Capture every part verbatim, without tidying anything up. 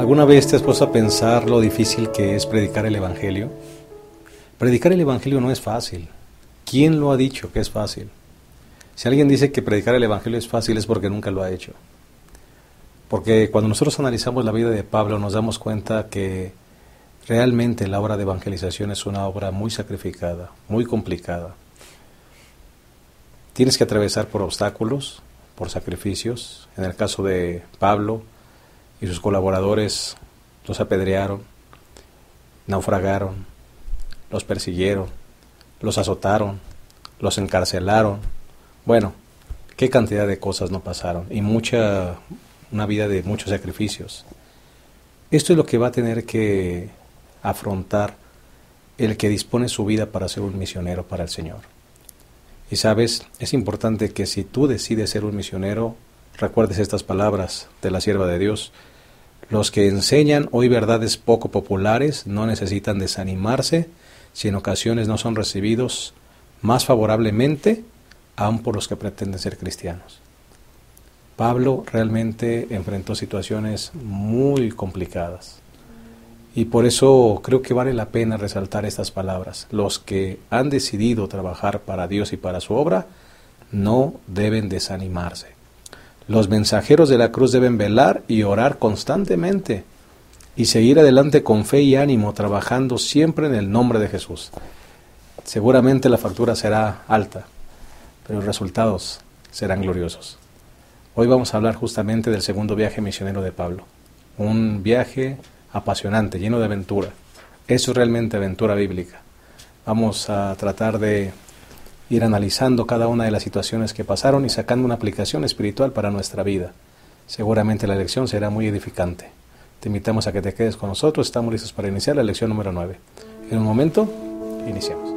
¿Alguna vez te has puesto a pensar lo difícil que es predicar el Evangelio? Predicar el Evangelio no es fácil. ¿Quién lo ha dicho que es fácil? Si alguien dice que predicar el Evangelio es fácil es porque nunca lo ha hecho. Porque cuando nosotros analizamos la vida de Pablo nos damos cuenta que realmente la obra de evangelización es una obra muy sacrificada, muy complicada. Tienes que atravesar por obstáculos, por sacrificios. En el caso de Pablo y sus colaboradores, los apedrearon, naufragaron, los persiguieron, los azotaron, los encarcelaron. Bueno, qué cantidad de cosas no pasaron y mucha, una vida de muchos sacrificios. Esto es lo que va a tener que afrontar el que dispone su vida para ser un misionero para el Señor. Y sabes, es importante que si tú decides ser un misionero, recuerdes estas palabras de la sierva de Dios. Los que enseñan hoy verdades poco populares no necesitan desanimarse si en ocasiones no son recibidos más favorablemente, aun por los que pretenden ser cristianos. Pablo realmente enfrentó situaciones muy complicadas. Y por eso creo que vale la pena resaltar estas palabras. Los que han decidido trabajar para Dios y para su obra no deben desanimarse. Los mensajeros de la cruz deben velar y orar constantemente y seguir adelante con fe y ánimo, trabajando siempre en el nombre de Jesús. Seguramente la factura será alta, pero los resultados serán gloriosos. Hoy vamos a hablar justamente del segundo viaje misionero de Pablo. Un viaje apasionante, lleno de aventura. Eso es realmente aventura bíblica. Vamos a tratar de ir analizando cada una de las situaciones que pasaron y sacando una aplicación espiritual para nuestra vida. Seguramente la lección será muy edificante. Te invitamos a que te quedes con nosotros. Estamos listos para iniciar la lección número nueve. En un momento, iniciamos.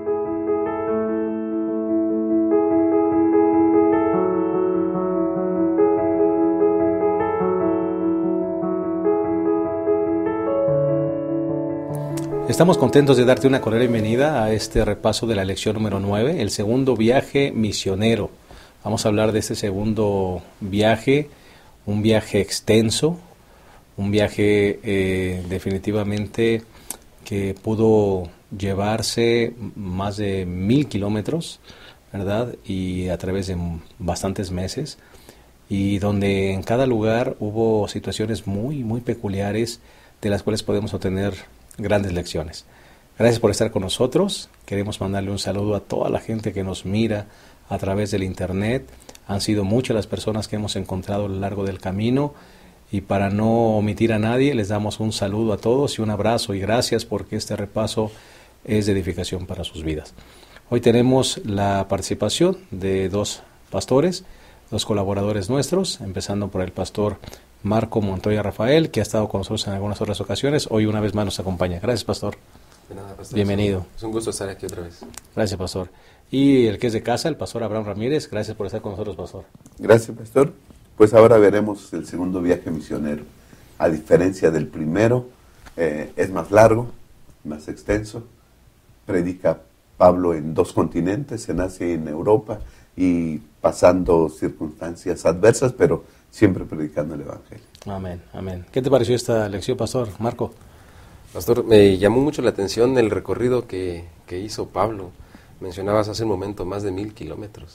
Estamos contentos de darte una cordial bienvenida a este repaso de la lección número nueve, el segundo viaje misionero. Vamos a hablar de este segundo viaje, un viaje extenso, un viaje eh, definitivamente que pudo llevarse más de mil kilómetros, ¿verdad? Y a través de bastantes meses, y donde en cada lugar hubo situaciones muy, muy peculiares de las cuales podemos obtener grandes lecciones. Gracias por estar con nosotros. Queremos mandarle un saludo a toda la gente que nos mira a través del internet. Han sido muchas las personas que hemos encontrado a lo largo del camino, y para no omitir a nadie les damos un saludo a todos y un abrazo y gracias porque este repaso es de edificación para sus vidas. Hoy tenemos la participación de dos pastores, dos colaboradores nuestros, empezando por el pastor Marco Montoya Rafael, que ha estado con nosotros en algunas otras ocasiones. Hoy una vez más nos acompaña. Gracias, pastor. De nada, pastor. Bienvenido. Es un gusto estar aquí otra vez. Gracias, pastor. Y el que es de casa, el pastor Abraham Ramírez. Gracias por estar con nosotros, pastor. Gracias, pastor. Pues ahora veremos el segundo viaje misionero. A diferencia del primero, eh, es más largo, más extenso. Predica Pablo en dos continentes, en Asia y en Europa, y pasando circunstancias adversas, pero siempre predicando el Evangelio. Amén, amén. ¿Qué te pareció esta lección, pastor Marco? Pastor, me llamó mucho la atención el recorrido que, que hizo Pablo. Mencionabas hace un momento más de mil kilómetros.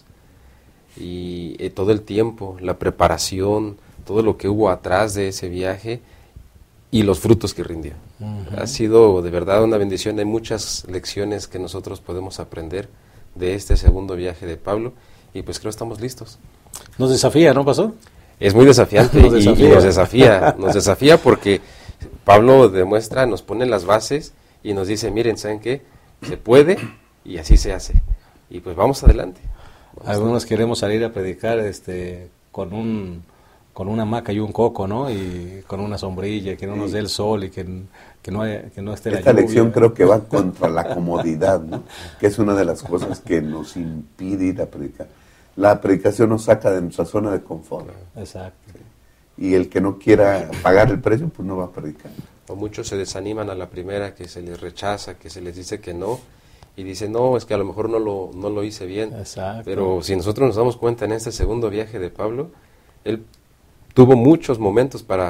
Y eh, todo el tiempo, la preparación, todo lo que hubo atrás de ese viaje y los frutos que rindió. Uh-huh. Ha sido de verdad una bendición. Hay muchas lecciones que nosotros podemos aprender de este segundo viaje de Pablo y pues creo que estamos listos. Nos desafía, ¿no, pastor? Es muy desafiante nos y, y nos desafía, nos desafía porque Pablo demuestra, nos pone las bases y nos dice, miren, ¿saben qué? Se puede y así se hace. Y pues vamos adelante. Vamos Algunos adelante. queremos salir a predicar este con un con una hamaca y un coco, ¿no? Y con una sombrilla, que no nos dé el sol y que, que, no, haya, que no esté la lluvia. Esta lección creo que va contra la comodidad, ¿no? Que es una de las cosas que nos impide ir a predicar. La predicación nos saca de nuestra zona de confort. Exacto. Sí. Y el que no quiera pagar el precio, pues no va a predicar. O muchos se desaniman a la primera, que se les rechaza, que se les dice que no, y dicen, no, es que a lo mejor no lo, no lo hice bien. Exacto. Pero si nosotros nos damos cuenta en este segundo viaje de Pablo, él tuvo muchos momentos para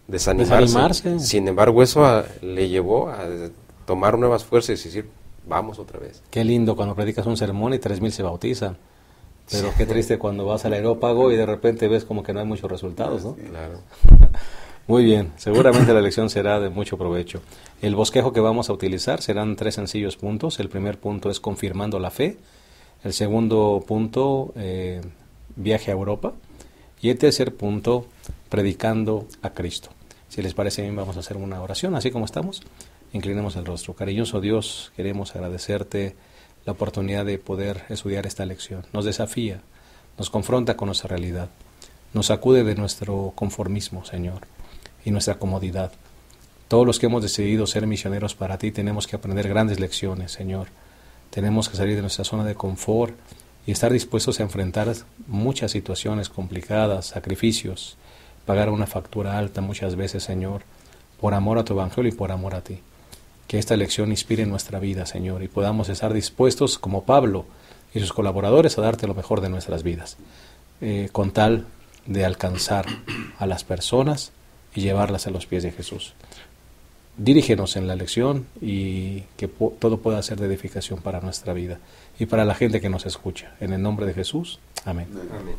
desanimarse. Desanimarse. Sin embargo, eso a, le llevó a tomar nuevas fuerzas y decir, vamos otra vez. Qué lindo cuando predicas un sermón y tres mil se bautizan. Pero qué triste cuando vas al aerópago y de repente ves como que no hay muchos resultados, ¿no? Claro. Muy bien, seguramente la lección será de mucho provecho. El bosquejo que vamos a utilizar serán tres sencillos puntos. El primer punto es confirmando la fe. El segundo punto, eh, viaje a Europa. Y el tercer punto, predicando a Cristo. Si les parece bien, vamos a hacer una oración, así como estamos. Inclinemos el rostro. Cariñoso Dios, queremos agradecerte la oportunidad de poder estudiar esta lección. Nos desafía, nos confronta con nuestra realidad, nos sacude de nuestro conformismo, Señor, y nuestra comodidad. Todos los que hemos decidido ser misioneros para ti tenemos que aprender grandes lecciones, Señor. Tenemos que salir de nuestra zona de confort y estar dispuestos a enfrentar muchas situaciones complicadas, sacrificios, pagar una factura alta muchas veces, Señor, por amor a tu evangelio y por amor a ti. Que esta lección inspire nuestra vida, Señor, y podamos estar dispuestos, como Pablo y sus colaboradores, a darte lo mejor de nuestras vidas, eh, con tal de alcanzar a las personas y llevarlas a los pies de Jesús. Dirígenos en la lección y que po- todo pueda ser de edificación para nuestra vida y para la gente que nos escucha. En el nombre de Jesús, amén. Amén.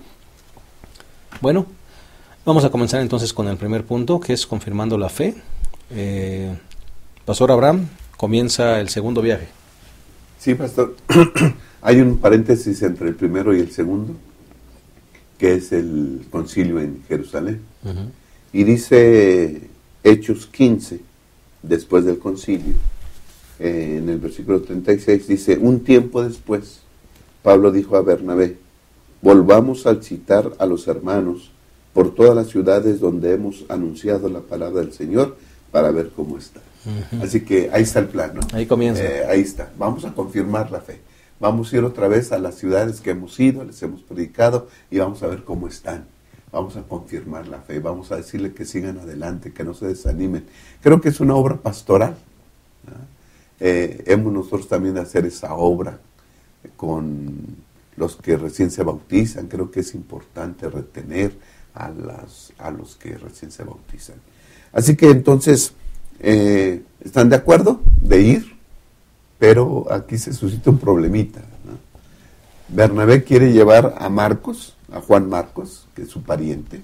Bueno, vamos a comenzar entonces con el primer punto, que es confirmando la fe. Eh, Pastor Abraham, comienza el segundo viaje. Sí, pastor. Hay un paréntesis entre el primero y el segundo, que es el concilio en Jerusalén. Uh-huh. Y dice Hechos quince, después del concilio, eh, en el versículo treinta y seis, dice, un tiempo después, Pablo dijo a Bernabé, volvamos a citar a los hermanos por todas las ciudades donde hemos anunciado la palabra del Señor para ver cómo está. Uh-huh. Así que ahí está el plan, ¿no? Ahí comienza. Eh, ahí está. Vamos a confirmar la fe. Vamos a ir otra vez a las ciudades que hemos ido, les hemos predicado y vamos a ver cómo están. Vamos a confirmar la fe. Vamos a decirle que sigan adelante, que no se desanimen. Creo que es una obra pastoral, ¿no? Eh, hemos nosotros también de hacer esa obra con los que recién se bautizan. Creo que es importante retener a, las, a los que recién se bautizan. Así que entonces, eh, ¿están de acuerdo de ir? Pero aquí se suscita un problemita, ¿no? Bernabé quiere llevar a Marcos, a Juan Marcos, que es su pariente,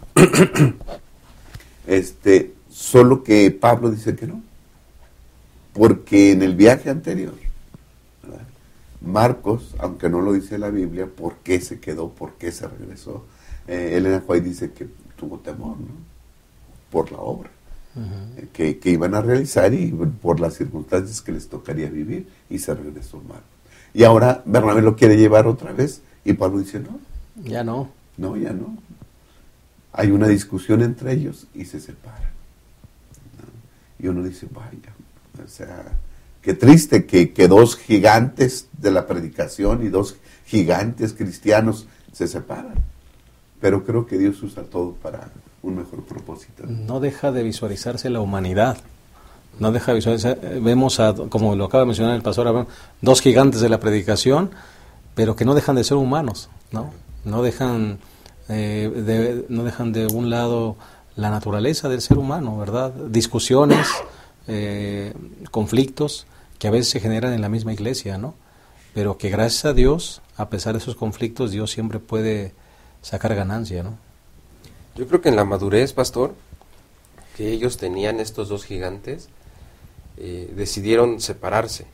este, solo que Pablo dice que no, porque en el viaje anterior, ¿verdad? Marcos, aunque no lo dice la Biblia, ¿por qué se quedó? ¿Por qué se regresó? Eh, Elena White dice que tuvo temor, ¿no? Por la obra. Uh-huh. que, que iban a realizar y por las circunstancias que les tocaría vivir, y se regresó Marcos. Y ahora Bernabé lo quiere llevar otra vez y Pablo dice no. Ya no. No, ya no. Hay una discusión entre ellos y se separan, ¿no? Y uno dice, vaya, o sea, qué triste que, que dos gigantes de la predicación y dos gigantes cristianos se separan. Pero creo que Dios usa todo para un mejor propósito. No deja de visualizarse la humanidad. No deja de visualizar. Vemos, a, como lo acaba de mencionar el pastor Abraham, dos gigantes de la predicación, pero que no dejan de ser humanos, ¿no? No dejan, eh, de, no dejan de un lado la naturaleza del ser humano, ¿verdad? Discusiones, eh, conflictos que a veces se generan en la misma iglesia, ¿no? Pero que gracias a Dios, a pesar de esos conflictos, Dios siempre puede sacar ganancia, ¿no? Yo creo que en la madurez, pastor, que ellos tenían estos dos gigantes, eh, decidieron separarse.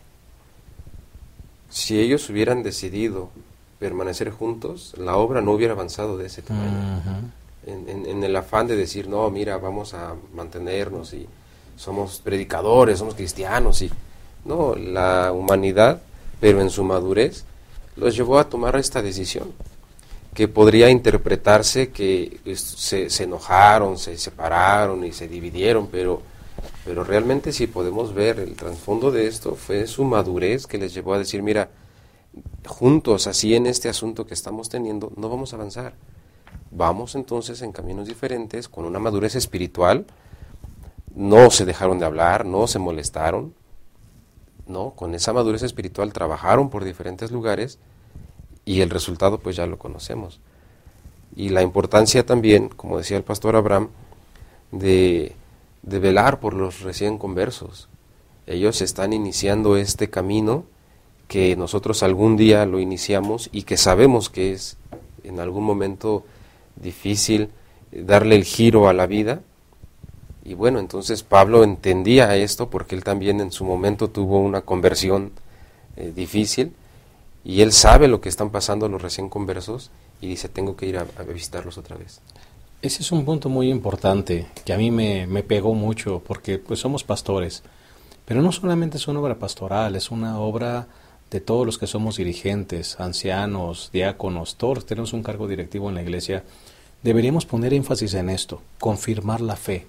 Si ellos hubieran decidido permanecer juntos, la obra no hubiera avanzado de ese tamaño. Uh-huh. En, en, en el afán de decir, no, mira, vamos a mantenernos y somos predicadores, somos cristianos. Y no, la humanidad, pero en su madurez, los llevó a tomar esta decisión, que podría interpretarse que se, se enojaron, se separaron y se dividieron, pero, pero realmente si podemos ver el trasfondo de esto, fue su madurez que les llevó a decir, mira, juntos, así en este asunto que estamos teniendo, no vamos a avanzar. Vamos entonces en caminos diferentes, con una madurez espiritual. No se dejaron de hablar, no se molestaron, no, con esa madurez espiritual trabajaron por diferentes lugares. Y el resultado pues ya lo conocemos. Y la importancia también, como decía el pastor Abraham, de, de velar por los recién conversos. Ellos están iniciando este camino que nosotros algún día lo iniciamos y que sabemos que es en algún momento difícil darle el giro a la vida. Y bueno, entonces Pablo entendía esto porque él también en su momento tuvo una conversión eh, difícil, y él sabe lo que están pasando los recién conversos y dice, tengo que ir a, a visitarlos otra vez. Ese es un punto muy importante que a mí me, me pegó mucho, porque pues somos pastores, pero no solamente es una obra pastoral, es una obra de todos los que somos dirigentes, ancianos, diáconos, todos tenemos un cargo directivo en la iglesia. Deberíamos poner énfasis en esto, confirmar la fe.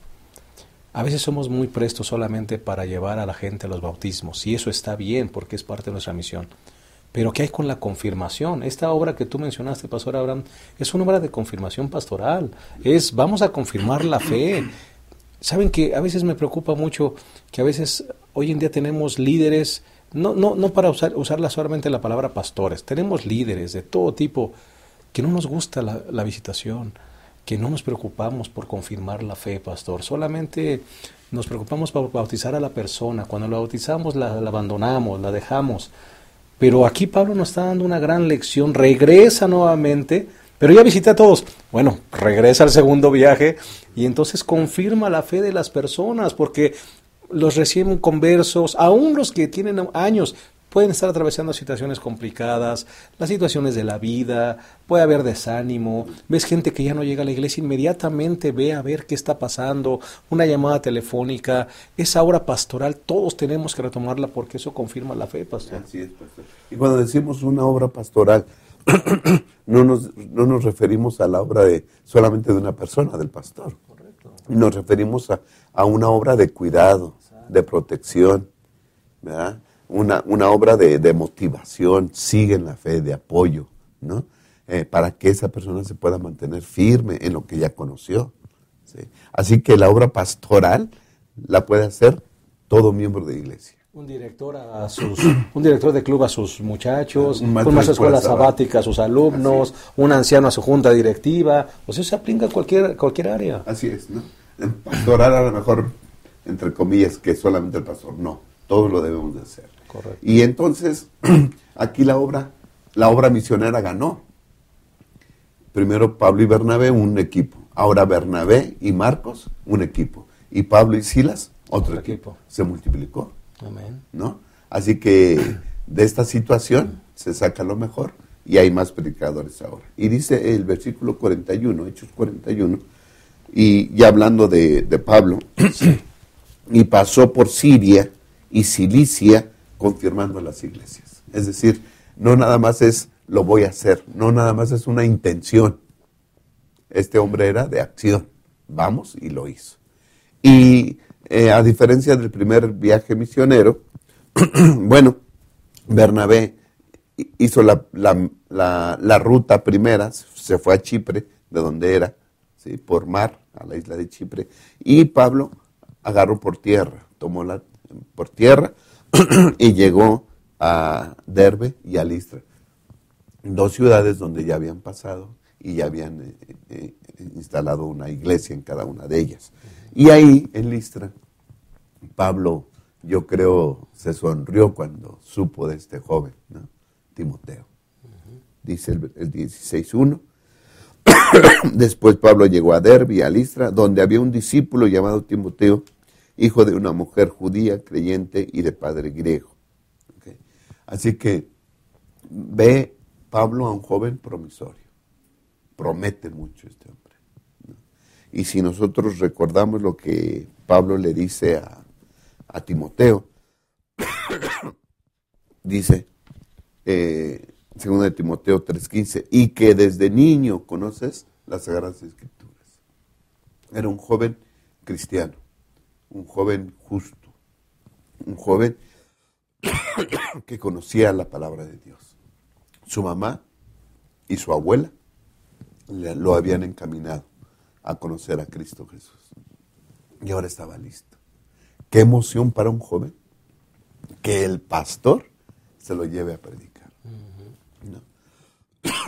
A veces somos muy prestos solamente para llevar a la gente a los bautismos, y eso está bien porque es parte de nuestra misión. Pero ¿qué hay con la confirmación? Esta obra que tú mencionaste, Pastor Abraham, es una obra de confirmación pastoral. Es, vamos a confirmar la fe. Saben que a veces me preocupa mucho que a veces hoy en día tenemos líderes, no, no, no para usar, usarla solamente la palabra pastores, tenemos líderes de todo tipo que no nos gusta la, la visitación, que no nos preocupamos por confirmar la fe, pastor. Solamente nos preocupamos por bautizar a la persona. Cuando la bautizamos la, la abandonamos, la dejamos. Pero aquí Pablo nos está dando una gran lección. Regresa nuevamente, pero ya visité a todos. Bueno, regresa al segundo viaje y entonces confirma la fe de las personas, porque los recién conversos, aún los que tienen años, pueden estar atravesando situaciones complicadas, las situaciones de la vida, puede haber desánimo, ves gente que ya no llega a la iglesia, inmediatamente ve a ver qué está pasando, una llamada telefónica, esa obra pastoral, todos tenemos que retomarla porque eso confirma la fe, pastor. Así es, pastor. Y cuando decimos una obra pastoral, no nos, no nos referimos a la obra de solamente de una persona, del pastor. Correcto. Nos referimos a, a una obra de cuidado, de protección, ¿verdad? Una, una obra de, de motivación, sigue en la fe, de apoyo, ¿no? Eh, para que esa persona se pueda mantener firme en lo que ya conoció, ¿sí? Así que la obra pastoral la puede hacer todo miembro de iglesia. Un director a sus, un director de club a sus muchachos, un maestro una de escuela escuela sabática a sus alumnos, un anciano a su junta directiva. O sea, se aplica a cualquier, cualquier área. Así es, ¿no? El pastoral a lo mejor, entre comillas, que solamente el pastor, no, todos lo debemos de hacer. Correcto. Y entonces, aquí la obra, la obra misionera ganó. Primero Pablo y Bernabé, un equipo. Ahora Bernabé y Marcos, un equipo. Y Pablo y Silas, otro, otro equipo. equipo. Se multiplicó. Amén. ¿No? Así que de esta situación se saca lo mejor y hay más predicadores ahora. Y dice el versículo cuarenta y uno, Hechos cuarenta y uno, y ya hablando de, de Pablo, y pasó por Siria y Cilicia, confirmando las iglesias. Es decir, no nada más es lo voy a hacer, no nada más es una intención. Este hombre era de acción. Vamos, y lo hizo. Y eh, a diferencia del primer viaje misionero, bueno, Bernabé hizo la, la, la, la ruta primera, se fue a Chipre, de donde era, ¿sí? Por mar, a la isla de Chipre, y Pablo agarró por tierra, tomó la por tierra, y llegó a Derbe y a Listra, dos ciudades donde ya habían pasado y ya habían eh, eh, instalado una iglesia en cada una de ellas. Y ahí, en Listra, Pablo, yo creo, se sonrió cuando supo de este joven, ¿no? Timoteo. Dice el, el dieciséis uno. Después Pablo llegó a Derbe y a Listra, donde había un discípulo llamado Timoteo, hijo de una mujer judía, creyente y de padre griego. Okay. Así que ve Pablo a un joven promisorio. Promete mucho este hombre, ¿no? Y si nosotros recordamos lo que Pablo le dice a, a Timoteo, dice, eh, segundo de Timoteo tres quince, y que desde niño conoces las Sagradas Escrituras. Era un joven cristiano, un joven justo, un joven que conocía la palabra de Dios. Su mamá y su abuela lo habían encaminado a conocer a Cristo Jesús. Y ahora estaba listo. Qué emoción para un joven que el pastor se lo lleve a predicar. ¿No?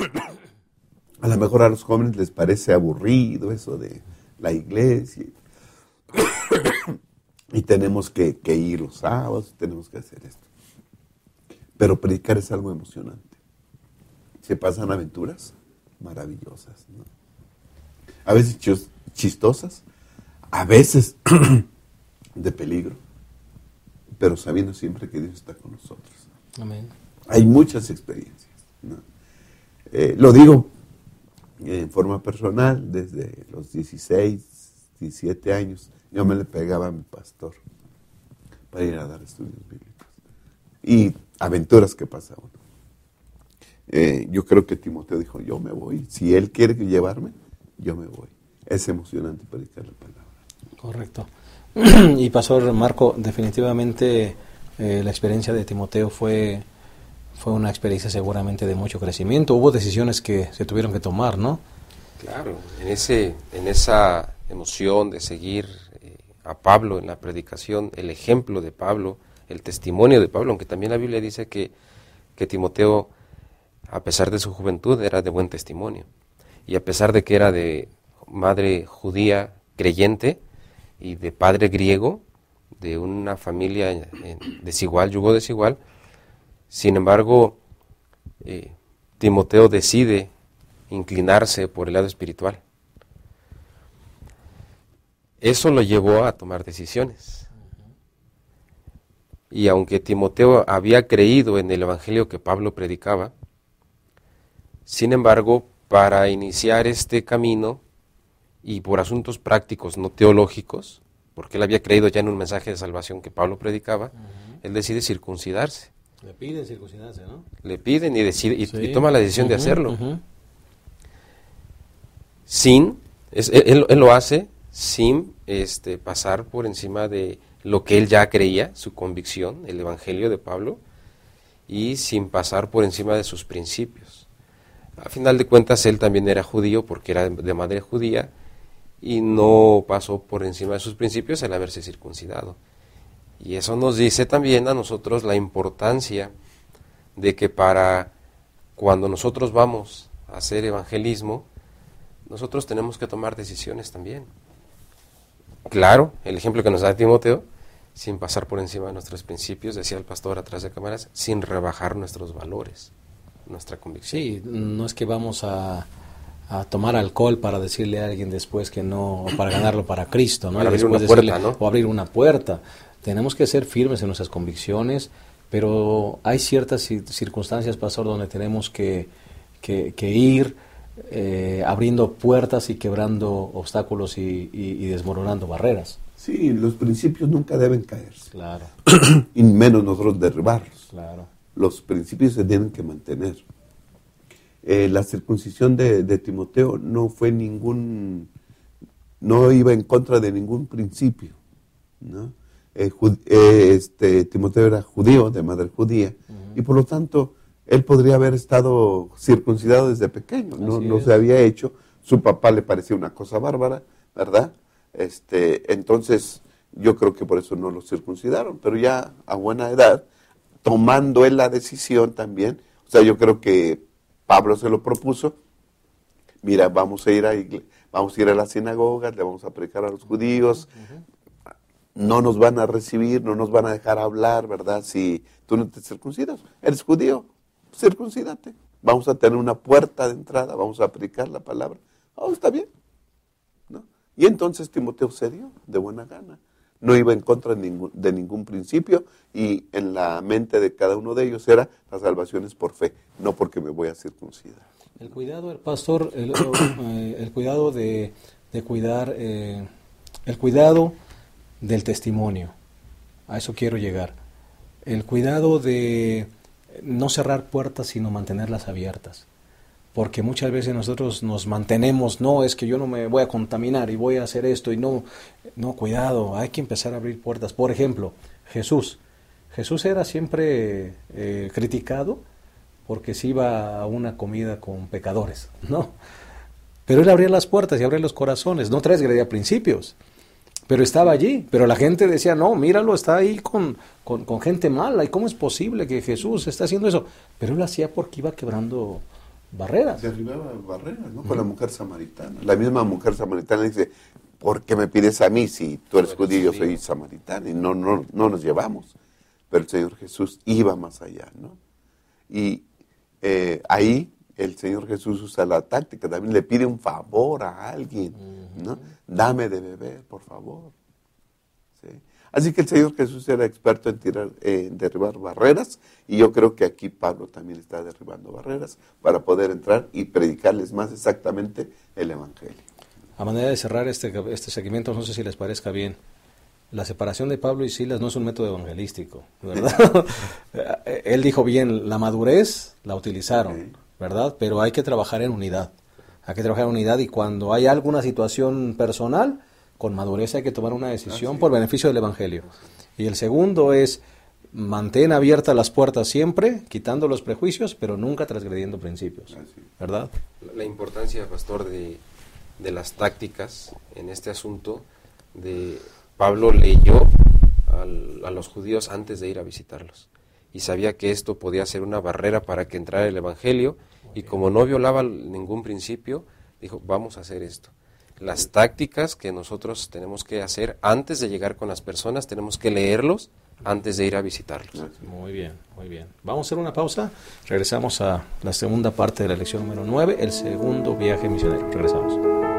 A lo mejor a los jóvenes les parece aburrido eso de la iglesia. y tenemos que, que ir los sábados, tenemos que hacer esto. Pero predicar es algo emocionante. Se pasan aventuras maravillosas, ¿no? A veces chistosas, a veces de peligro, pero sabiendo siempre que Dios está con nosotros. Amén. Hay muchas experiencias, ¿no? Eh, lo digo en forma personal, desde los dieciséis, diecisiete años, yo me le pegaba a mi pastor para ir a dar estudios bíblicos. Y aventuras que pasa uno. Eh, yo creo que Timoteo dijo, yo me voy. Si él quiere llevarme, yo me voy. Es emocionante predicar la palabra. Correcto. Y pastor Marco, definitivamente eh, la experiencia de Timoteo fue, fue una experiencia seguramente de mucho crecimiento. Hubo decisiones que se tuvieron que tomar, ¿no? Claro, en, ese, en esa emoción de seguir eh, a Pablo en la predicación, el ejemplo de Pablo, el testimonio de Pablo, aunque también la Biblia dice que, que Timoteo, a pesar de su juventud, era de buen testimonio. Y a pesar de que era de madre judía creyente y de padre griego, de una familia eh, desigual, yugo desigual, sin embargo, eh, Timoteo decide inclinarse por el lado espiritual. Eso lo llevó a tomar decisiones. Y aunque Timoteo había creído en el evangelio que Pablo predicaba, sin embargo, para iniciar este camino y por asuntos prácticos, no teológicos, porque él había creído ya en un mensaje de salvación que Pablo predicaba, uh-huh. él decide circuncidarse. Le piden circuncidarse, ¿no? Le piden y, decide, y, sí. y toma la decisión uh-huh, de hacerlo. Uh-huh. Sin, es, él, él lo hace sin este, pasar por encima de lo que él ya creía, su convicción, el evangelio de Pablo, y sin pasar por encima de sus principios. A final de cuentas, él también era judío porque era de madre judía y no pasó por encima de sus principios al haberse circuncidado. Y eso nos dice también a nosotros la importancia de que para cuando nosotros vamos a hacer evangelismo, nosotros tenemos que tomar decisiones también. Claro, el ejemplo que nos da Timoteo, sin pasar por encima de nuestros principios, decía el pastor atrás de cámaras, sin rebajar nuestros valores, nuestra convicción. Sí, no es que vamos a, a tomar alcohol para decirle a alguien después que no, para ganarlo para Cristo, ¿no? Para abrir después una puerta, decirle, ¿no? O abrir una puerta. Tenemos que ser firmes en nuestras convicciones, pero hay ciertas circunstancias, pastor, donde tenemos que, que, que ir eh, abriendo puertas y quebrando obstáculos y, y, y desmoronando barreras. Sí, los principios nunca deben caerse. Claro. Y menos nosotros derribarlos. Claro. Los principios se tienen que mantener. Eh, la circuncisión de, de Timoteo no fue ningún, no iba en contra de ningún principio, ¿no? Eh, jud, eh, este, Timoteo era judío, de madre judía, uh-huh. y por lo tanto, él podría haber estado circuncidado desde pequeño, no, no se había hecho, su papá le parecía una cosa bárbara, ¿verdad? Este, entonces, yo creo que por eso no lo circuncidaron, pero ya a buena edad, tomando él la decisión también, o sea, yo creo que Pablo se lo propuso, mira, vamos a ir a, vamos a, ir a las sinagogas, le vamos a predicar a los judíos, uh-huh. no nos van a recibir, no nos van a dejar hablar, ¿verdad? Si tú no te circuncidas, eres judío, circuncídate, vamos a tener una puerta de entrada, vamos a predicar la palabra, oh, está bien, ¿no? Y entonces Timoteo cedió de buena gana. No iba en contra de ningún, de ningún principio y en la mente de cada uno de ellos era la salvación es por fe, no porque me voy a circuncidar. El cuidado, el pastor, el, el, el cuidado de, de cuidar, eh, el cuidado del testimonio, a eso quiero llegar. El cuidado de no cerrar puertas sino mantenerlas abiertas. Porque muchas veces nosotros nos mantenemos, no, es que yo no me voy a contaminar y voy a hacer esto y no, no, cuidado, hay que empezar a abrir puertas. Por ejemplo, Jesús. Jesús era siempre eh, criticado porque se iba a una comida con pecadores, ¿no? Pero él abría las puertas y abría los corazones, no transgredía principios, pero estaba allí. Pero la gente decía, no, míralo, está ahí con, con, con gente mala, ¿y cómo es posible que Jesús está haciendo eso? Pero él lo hacía porque iba quebrando barreras. Derribaba barreras, ¿no? Con uh-huh. la mujer samaritana. La misma mujer samaritana dice, ¿por qué me pides a mí si tú eres judío y yo soy samaritano? Y no, no, no nos llevamos. Pero el Señor Jesús iba más allá, ¿no? Y eh, ahí el Señor Jesús usa la táctica, también le pide un favor a alguien, ¿no? Dame de beber, por favor. ¿Sí? Así que el Señor Jesús era experto en, tirar, eh, en derribar barreras, y yo creo que aquí Pablo también está derribando barreras para poder entrar y predicarles más exactamente el Evangelio. A manera de cerrar este, este segmento, no sé si les parezca bien, la separación de Pablo y Silas no es un método evangelístico, ¿verdad? Él dijo bien, la madurez la utilizaron, ¿verdad? Pero hay que trabajar en unidad, hay que trabajar en unidad, y cuando hay alguna situación personal, con madurez hay que tomar una decisión por beneficio del Evangelio. Y el segundo es, mantén abiertas las puertas siempre, quitando los prejuicios, pero nunca transgrediendo principios, ¿verdad? La importancia, pastor, de, de las tácticas en este asunto, de Pablo leyó al, a los judíos antes de ir a visitarlos, y sabía que esto podía ser una barrera para que entrara el Evangelio, y como no violaba ningún principio, dijo, vamos a hacer esto. Las tácticas que nosotros tenemos que hacer antes de llegar con las personas, tenemos que leerlos antes de ir a visitarlos. Muy bien, muy bien. Vamos a hacer una pausa, regresamos a la segunda parte de la lección número nueve, el segundo viaje misionero. Regresamos.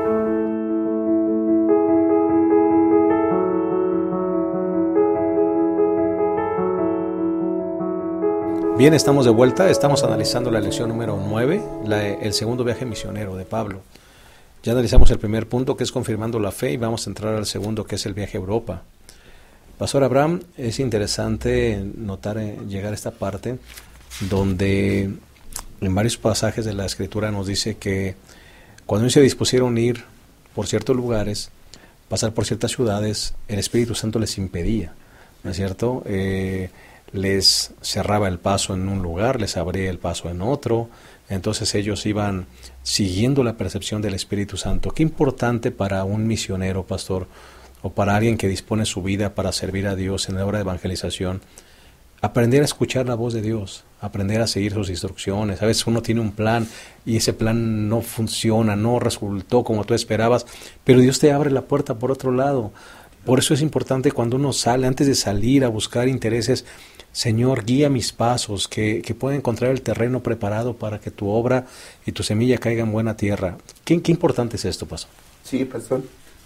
Bien, estamos de vuelta, estamos analizando la lección número nueve, la, el segundo viaje misionero de Pablo. Ya analizamos el primer punto, que es confirmando la fe, y vamos a entrar al segundo, que es el viaje a Europa. Pastor Abraham, es interesante notar, eh, llegar a esta parte, donde en varios pasajes de la Escritura nos dice que cuando ellos se dispusieron a ir por ciertos lugares, pasar por ciertas ciudades, el Espíritu Santo les impedía, ¿no es cierto?, eh, les cerraba el paso en un lugar, les abría el paso en otro, entonces ellos iban siguiendo la percepción del Espíritu Santo. Qué importante para un misionero, pastor, o para alguien que dispone su vida para servir a Dios en la obra de evangelización, aprender a escuchar la voz de Dios, aprender a seguir sus instrucciones. A veces uno tiene un plan y ese plan no funciona, no resultó como tú esperabas, pero Dios te abre la puerta por otro lado. Por eso es importante cuando uno sale, antes de salir a buscar intereses, Señor, guía mis pasos, que, que pueda encontrar el terreno preparado para que tu obra y tu semilla caigan en buena tierra. ¿Qué, qué importante es esto, pastor? Sí, pastor.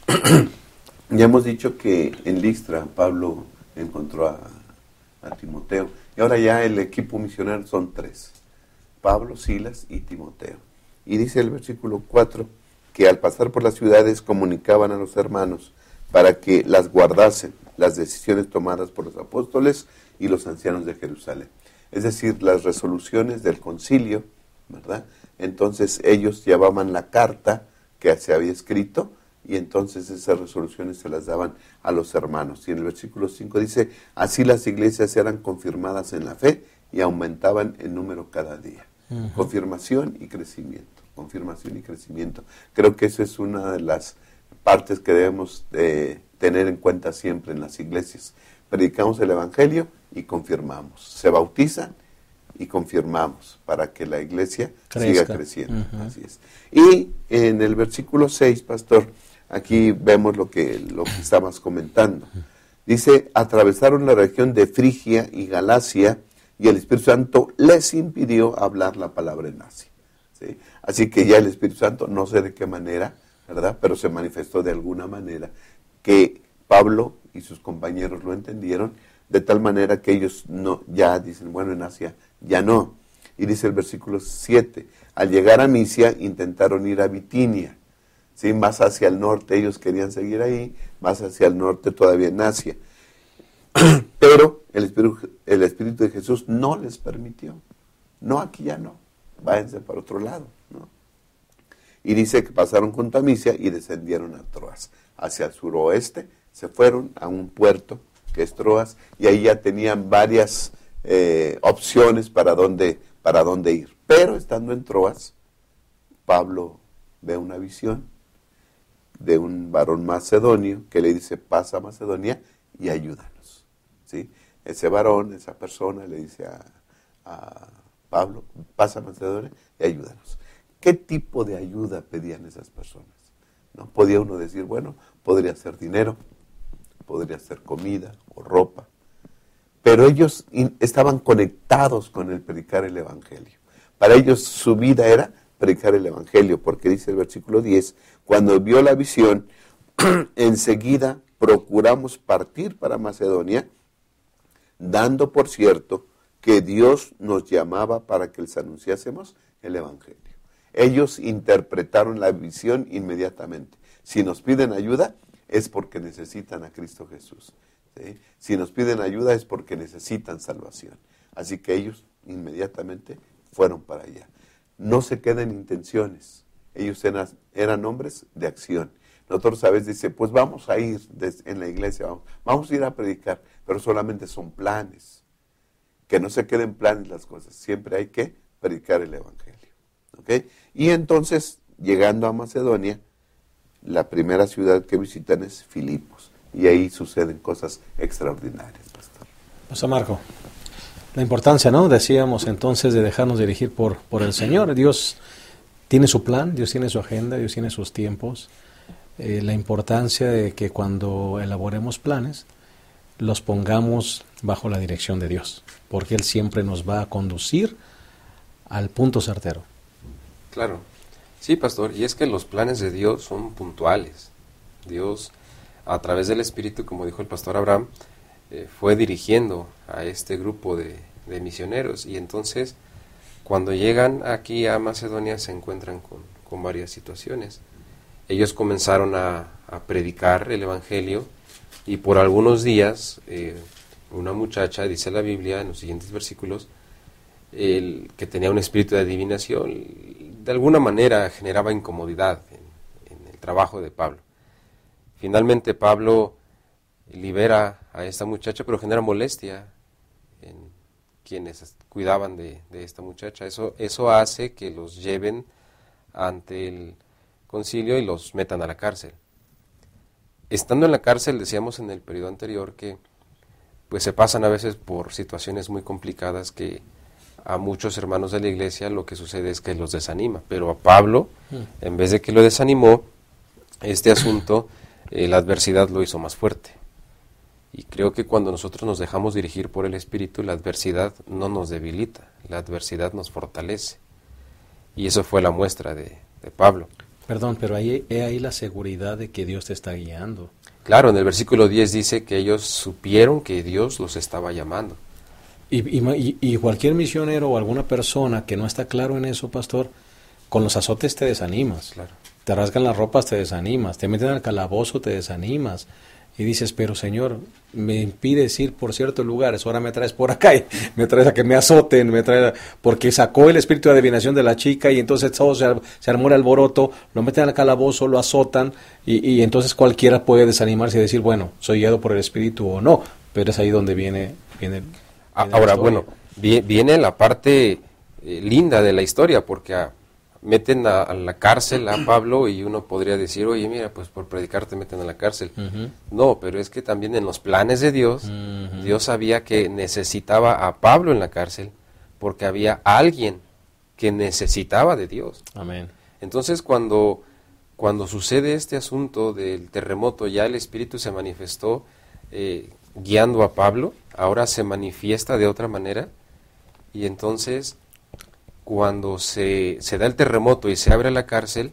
Ya hemos dicho que en Listra Pablo encontró a, a Timoteo, y ahora ya el equipo misionero son tres: Pablo, Silas y Timoteo. Y dice el versículo cuatro que al pasar por las ciudades comunicaban a los hermanos para que las guardasen las decisiones tomadas por los apóstoles y los ancianos de Jerusalén. Es decir, las resoluciones del concilio, ¿verdad? Entonces ellos llevaban la carta que se había escrito, y entonces esas resoluciones se las daban a los hermanos. Y en el versículo cinco dice, así las iglesias eran confirmadas en la fe y aumentaban en número cada día. Uh-huh. Confirmación y crecimiento, confirmación y crecimiento. Creo que esa es una de las partes que debemos eh, tener en cuenta siempre en las iglesias. Predicamos el Evangelio y confirmamos. Se bautizan y confirmamos para que la iglesia Crezca. siga creciendo. Uh-huh. Así es. Y en el versículo seis, pastor, aquí vemos lo que, lo que estabas comentando. Dice, atravesaron la región de Frigia y Galacia, y el Espíritu Santo les impidió hablar la palabra en Asia. ¿Sí? Así que ya el Espíritu Santo, no sé de qué manera, ¿verdad?, pero se manifestó de alguna manera, que Pablo y sus compañeros lo entendieron, de tal manera que ellos no ya dicen, bueno, en Asia ya no. Y dice el versículo siete, al llegar a Misia intentaron ir a Bitinia, ¿sí?, más hacia el norte, ellos querían seguir ahí, más hacia el norte todavía en Asia. Pero el Espíritu, el Espíritu de Jesús no les permitió. No, aquí ya no, váyanse para otro lado, ¿no? Y dice que pasaron junto a Misia y descendieron a Troas. Hacia el suroeste se fueron a un puerto que es Troas, y ahí ya tenían varias eh, opciones para dónde, para dónde ir. Pero estando en Troas, Pablo ve una visión de un varón macedonio que le dice, pasa a Macedonia y ayúdanos. ¿Sí? Ese varón, esa persona le dice a, a Pablo, pasa a Macedonia y ayúdanos. ¿Qué tipo de ayuda pedían esas personas? ¿no? Podía uno decir, bueno, podría ser dinero, podría ser comida o ropa, pero ellos in- estaban conectados con el predicar el Evangelio. Para ellos su vida era predicar el Evangelio, porque dice el versículo diez, cuando vio la visión, enseguida procuramos partir para Macedonia, dando por cierto que Dios nos llamaba para que les anunciásemos el Evangelio. Ellos interpretaron la visión inmediatamente. Si nos piden ayuda, es porque necesitan a Cristo Jesús, ¿sí? Si nos piden ayuda, es porque necesitan salvación. Así que ellos inmediatamente fueron para allá. No se queden intenciones. Ellos eran, eran hombres de acción. Nosotros a veces dice, pues vamos a ir des, en la iglesia, vamos, vamos a ir a predicar, pero solamente son planes. Que no se queden planes las cosas, siempre hay que predicar el Evangelio. ¿Okay? Y entonces, llegando a Macedonia, la primera ciudad que visitan es Filipos, y ahí suceden cosas extraordinarias, pastor. Pastor Marco, la importancia, ¿no? Decíamos entonces de dejarnos dirigir por, por el Señor. Dios tiene su plan, Dios tiene su agenda, Dios tiene sus tiempos. Eh, la importancia de que cuando elaboremos planes, los pongamos bajo la dirección de Dios, porque Él siempre nos va a conducir al punto certero. Claro, sí, pastor, y es que los planes de Dios son puntuales. Dios, a través del Espíritu, como dijo el pastor Abraham, eh, fue dirigiendo a este grupo de, de misioneros, y entonces, cuando llegan aquí a Macedonia, se encuentran con, con varias situaciones. Ellos comenzaron a, a predicar el Evangelio, y por algunos días, eh, una muchacha, dice la Biblia en los siguientes versículos, el, que tenía un espíritu de adivinación, de alguna manera generaba incomodidad en, en el trabajo de Pablo. Finalmente Pablo libera a esta muchacha, pero genera molestia en quienes cuidaban de, de esta muchacha. Eso, eso hace que los lleven ante el concilio y los metan a la cárcel. Estando en la cárcel, decíamos en el periodo anterior que pues se pasan a veces por situaciones muy complicadas que a muchos hermanos de la iglesia lo que sucede es que los desanima, pero a Pablo, mm. en vez de que lo desanimó, este asunto, eh, la adversidad lo hizo más fuerte. Y creo que cuando nosotros nos dejamos dirigir por el Espíritu, la adversidad no nos debilita, la adversidad nos fortalece. Y eso fue la muestra de, de Pablo. Perdón, pero ahí hay ahí la seguridad de que Dios te está guiando. Claro, en el versículo diez dice que ellos supieron que Dios los estaba llamando. Y, y, y cualquier misionero o alguna persona que no está claro en eso, pastor, con los azotes te desanimas. Claro. Te rasgan las ropas, te desanimas. Te meten al calabozo, te desanimas. Y dices, pero Señor, me impides ir por ciertos lugares, ahora me traes por acá y me traes a que me azoten, me traes a... porque sacó el espíritu de adivinación de la chica y entonces todo se, se armó el alboroto, lo meten al calabozo, lo azotan y, y entonces cualquiera puede desanimarse y decir, bueno, soy guiado por el espíritu o no, pero es ahí donde viene... viene, viene Ahora, bueno, viene la parte eh, linda de la historia, porque a, meten a, a la cárcel a Pablo y uno podría decir, oye, mira, pues por predicar te meten a la cárcel. Uh-huh. No, pero es que también en los planes de Dios, uh-huh. Dios sabía que necesitaba a Pablo en la cárcel porque había alguien que necesitaba de Dios. Amén. Entonces, cuando, cuando sucede este asunto del terremoto, ya el Espíritu se manifestó eh, guiando a Pablo, ahora se manifiesta de otra manera, y entonces cuando se, se da el terremoto y se abre la cárcel,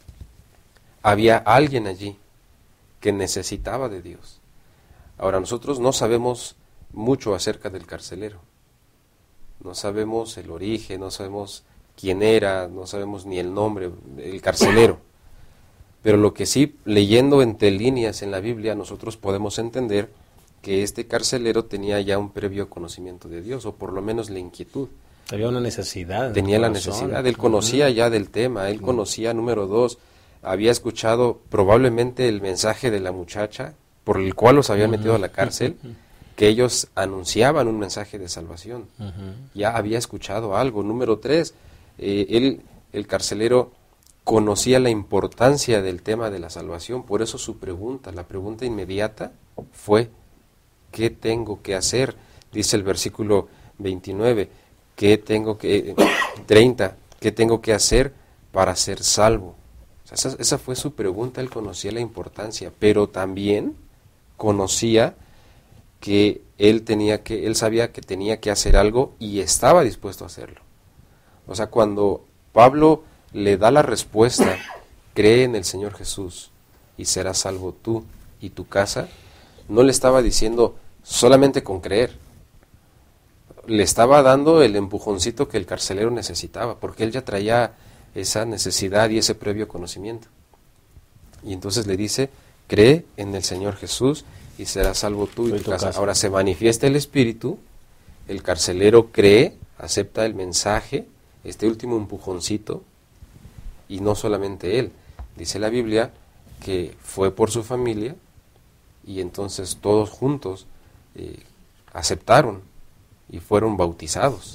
había alguien allí que necesitaba de Dios. Ahora, nosotros no sabemos mucho acerca del carcelero. No sabemos el origen, no sabemos quién era, no sabemos ni el nombre del carcelero. Pero lo que sí, leyendo entre líneas en la Biblia, nosotros podemos entender que este carcelero tenía ya un previo conocimiento de Dios, o por lo menos la inquietud. Había una necesidad. Tenía la necesidad, él conocía uh-huh. ya del tema, él uh-huh. conocía, número dos, había escuchado probablemente el mensaje de la muchacha, por el cual los habían uh-huh. metido a la cárcel, uh-huh. que ellos anunciaban un mensaje de salvación. Uh-huh. Ya había escuchado algo. Número tres, eh, él, el carcelero conocía la importancia del tema de la salvación, por eso su pregunta, la pregunta inmediata fue, ¿qué tengo que hacer? Dice el versículo veintinueve, ¿qué tengo que, treinta, ¿qué tengo que hacer para ser salvo? O O sea, esa, esa fue su pregunta, él conocía la importancia, pero también conocía que él tenía que, él sabía que tenía que hacer algo y estaba dispuesto a hacerlo. O sea, cuando Pablo le da la respuesta, cree en el Señor Jesús y serás salvo tú y tu casa, no le estaba diciendo solamente con creer, le estaba dando el empujoncito que el carcelero necesitaba, porque él ya traía esa necesidad y ese previo conocimiento. Y entonces le dice, cree en el Señor Jesús y serás salvo tú y tu, tu casa. casa. Ahora se manifiesta el Espíritu, el carcelero cree, acepta el mensaje, este último empujoncito, y no solamente él. Dice la Biblia que fue por su familia y entonces todos juntos eh, aceptaron y fueron bautizados.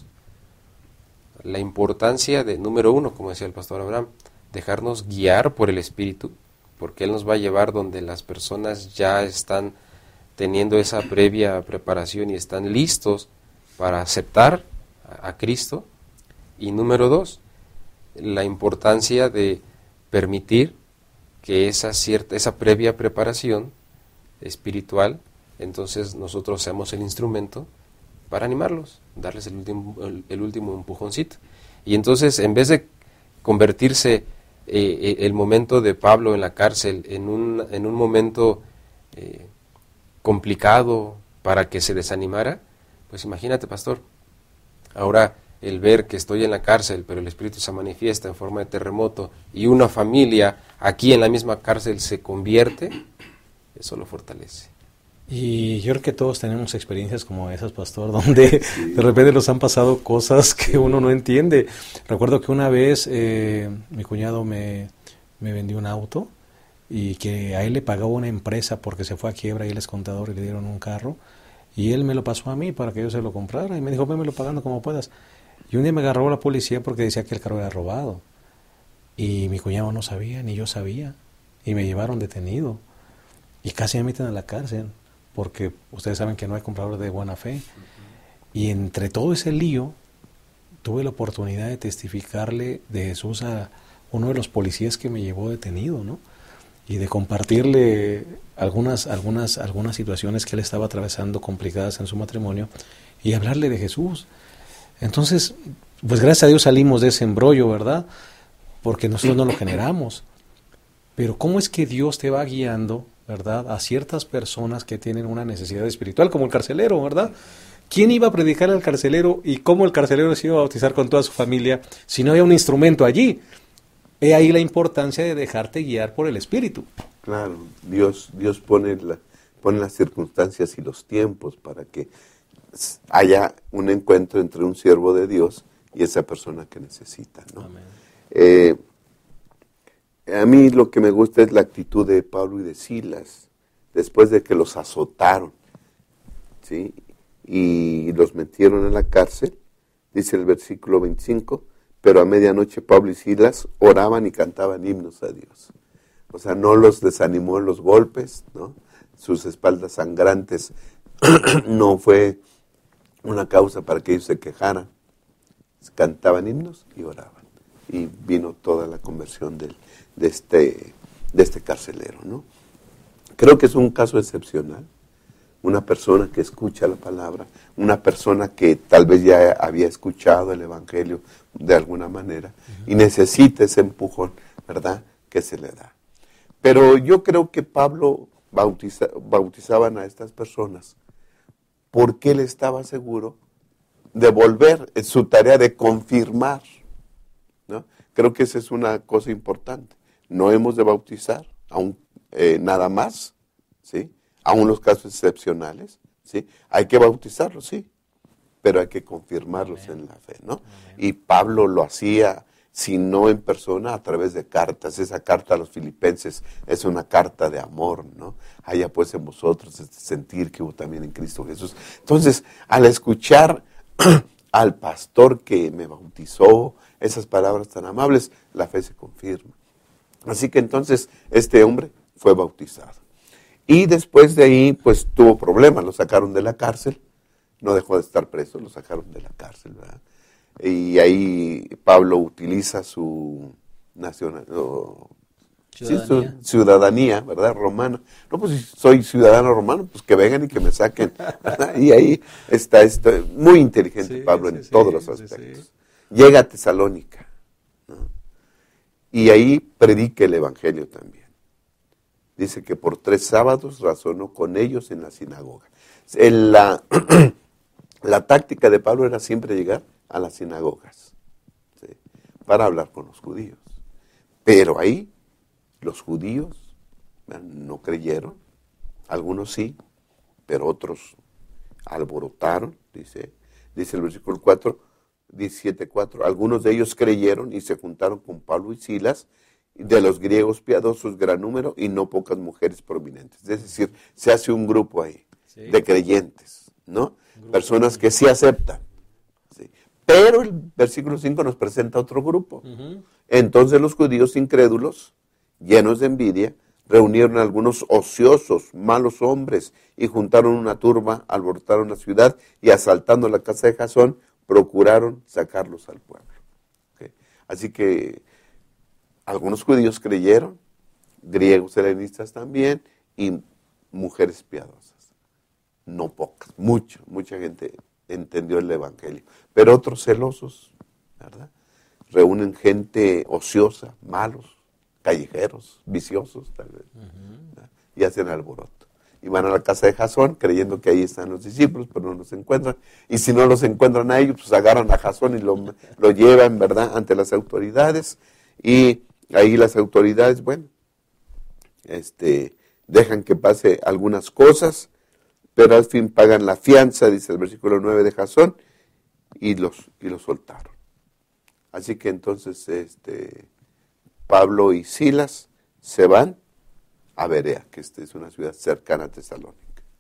La importancia de, número uno, como decía el pastor Abraham, dejarnos guiar por el Espíritu, porque Él nos va a llevar donde las personas ya están teniendo esa previa preparación y están listos para aceptar a, a Cristo. Y número dos, la importancia de permitir que esa cierta, esa previa preparación espiritual, entonces nosotros seamos el instrumento para animarlos, darles el último, el, el último empujoncito. Y entonces, en vez de convertirse eh, el momento de Pablo en la cárcel en un, en un momento eh, complicado para que se desanimara, pues imagínate, pastor, ahora el ver que estoy en la cárcel, pero el Espíritu se manifiesta en forma de terremoto y una familia aquí en la misma cárcel se convierte, eso lo fortalece. Y yo creo que todos tenemos experiencias como esas, pastor, donde sí. de repente nos han pasado cosas que sí. uno no entiende. Recuerdo que una vez eh, mi cuñado me, me vendió un auto y que a él le pagaba una empresa porque se fue a quiebra y él es contador y le dieron un carro. Y él me lo pasó a mí para que yo se lo comprara y me dijo, vémelo pagando como puedas. Y un día me agarró la policía porque decía que el carro era robado. Y mi cuñado no sabía, ni yo sabía. Y me llevaron detenido. Y casi me meten a la cárcel, porque ustedes saben que no hay compradores de buena fe. Y entre todo ese lío, tuve la oportunidad de testificarle de Jesús a uno de los policías que me llevó detenido, ¿no? Y de compartirle algunas, algunas, algunas situaciones que él estaba atravesando complicadas en su matrimonio y hablarle de Jesús. Entonces, pues gracias a Dios salimos de ese embrollo, ¿verdad? Porque nosotros no lo generamos. Pero ¿cómo es que Dios te va guiando, verdad, a ciertas personas que tienen una necesidad espiritual, como el carcelero, ¿verdad? ¿Quién iba a predicar al carcelero y cómo el carcelero se iba a bautizar con toda su familia si no había un instrumento allí? He ahí la importancia de dejarte guiar por el Espíritu. Claro, Dios, Dios pone, la, pone las circunstancias y los tiempos para que haya un encuentro entre un siervo de Dios y esa persona que necesita, ¿no? Amén. Eh, a mí lo que me gusta es la actitud de Pablo y de Silas, después de que los azotaron, ¿sí? Y los metieron en la cárcel, dice el versículo veinticinco, pero a medianoche Pablo y Silas oraban y cantaban himnos a Dios. O sea, no los desanimó en los golpes, ¿no? Sus espaldas sangrantes no fue una causa para que ellos se quejaran. Cantaban himnos y oraban. Y vino toda la conversión del, de, este, de este carcelero, ¿no? Creo que es un caso excepcional. Una persona que escucha la palabra, una persona que tal vez ya había escuchado el Evangelio de alguna manera y necesita ese empujón, ¿verdad?, que se le da. Pero yo creo que Pablo bautiza, bautizaban a estas personas porque él estaba seguro de volver en su tarea de confirmar, ¿no? Creo que esa es una cosa importante. No hemos de bautizar, aún eh, nada más, ¿sí? Aún los casos excepcionales, ¿sí? Hay que bautizarlos, sí, pero hay que confirmarlos Amén. En la fe, ¿no? Amén. Y Pablo lo hacía, si no en persona, a través de cartas. Esa carta a los filipenses es una carta de amor, ¿no? Haya pues en vosotros este sentir que hubo también en Cristo Jesús. Entonces, al escuchar al pastor que me bautizó, esas palabras tan amables, la fe se confirma. Así que entonces este hombre fue bautizado. Y después de ahí, pues tuvo problemas, lo sacaron de la cárcel, no dejó de estar preso, lo sacaron de la cárcel, ¿verdad? Y ahí Pablo utiliza su nacional, Ciudadanía. Sí, ciudadanía, ¿verdad? Romana. No, pues si soy ciudadano romano, pues que vengan y que me saquen, ¿verdad? Y ahí está, está muy inteligente sí, Pablo en sí, todos sí, los aspectos. Sí, sí. Llega a Tesalónica, ¿no? Y ahí predica el Evangelio también. Dice que por tres sábados razonó con ellos en la sinagoga. En la, la táctica de Pablo era siempre llegar a las sinagogas, ¿sí? Para hablar con los judíos. Pero ahí los judíos no creyeron, algunos sí, pero otros alborotaron, dice, dice el versículo cuatro, diecisiete cuatro, algunos de ellos creyeron y se juntaron con Pablo y Silas, de los griegos piadosos gran número y no pocas mujeres prominentes. Es decir, se hace un grupo ahí sí. de creyentes, ¿no? Personas que sí aceptan. ¿Sí? Pero el versículo cinco nos presenta otro grupo. Uh-huh. Entonces los judíos incrédulos, llenos de envidia, reunieron a algunos ociosos, malos hombres, y juntaron una turba, alborotaron la ciudad, y asaltando la casa de Jasón, procuraron sacarlos al pueblo. ¿Okay? Así que algunos judíos creyeron, griegos helenistas también, y mujeres piadosas. No pocas, mucho, mucha gente entendió el evangelio. Pero otros celosos, ¿verdad? Reúnen gente ociosa, malos, callejeros, viciosos, tal vez, uh-huh. y hacen alboroto. Y van a la casa de Jasón creyendo que ahí están los discípulos, pero no los encuentran. Y si no los encuentran a ellos, pues agarran a Jasón y lo, lo llevan, ¿verdad?, ante las autoridades. Y ahí las autoridades, bueno, este, dejan que pase algunas cosas, pero al fin pagan la fianza, dice el versículo nueve de Jasón, y los, y los soltaron. Así que entonces este, Pablo y Silas se van a Berea, que esta es una ciudad cercana a Tesalónica.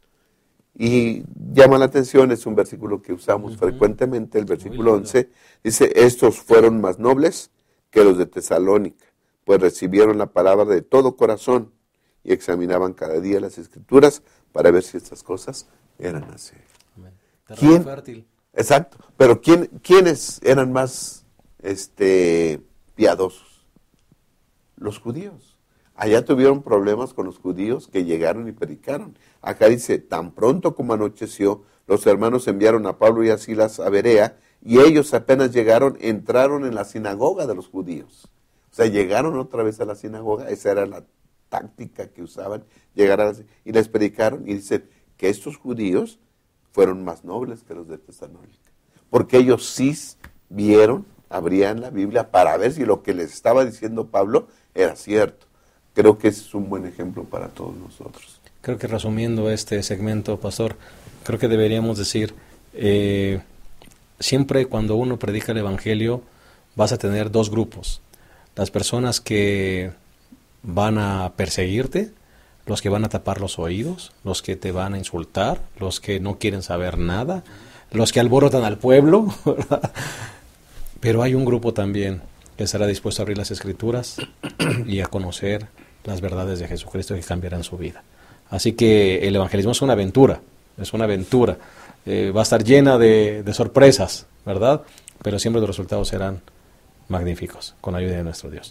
Y llama la atención, es un versículo que usamos uh-huh. frecuentemente, el versículo once, dice, estos fueron más nobles que los de Tesalónica, pues recibieron la palabra de todo corazón y examinaban cada día las Escrituras para ver si estas cosas eran así. ¿Quién? Fértil. Exacto, pero ¿quién, ¿quiénes eran más este, piadosos? Los judíos. Allá tuvieron problemas con los judíos que llegaron y predicaron. Acá dice, tan pronto como anocheció, los hermanos enviaron a Pablo y a Silas a Berea, y ellos apenas llegaron, entraron en la sinagoga de los judíos. O sea, llegaron otra vez a la sinagoga, esa era la táctica que usaban, llegar a la, y les predicaron, y dicen que estos judíos fueron más nobles que los de Tesalónica, porque ellos sí vieron, abrían la Biblia para ver si lo que les estaba diciendo Pablo era cierto. Creo que ese es un buen ejemplo para todos nosotros. Creo que resumiendo este segmento, pastor, creo que deberíamos decir, eh, siempre cuando uno predica el Evangelio, vas a tener dos grupos. Las personas que van a perseguirte, los que van a tapar los oídos, los que te van a insultar, los que no quieren saber nada, los que alborotan al pueblo, ¿verdad? Pero hay un grupo también que estará dispuesto a abrir las Escrituras y a conocer las verdades de Jesucristo que cambiarán su vida. Así que el evangelismo es una aventura, es una aventura. Eh, va a estar llena de, de sorpresas, ¿verdad? Pero siempre los resultados serán magníficos, con la ayuda de nuestro Dios.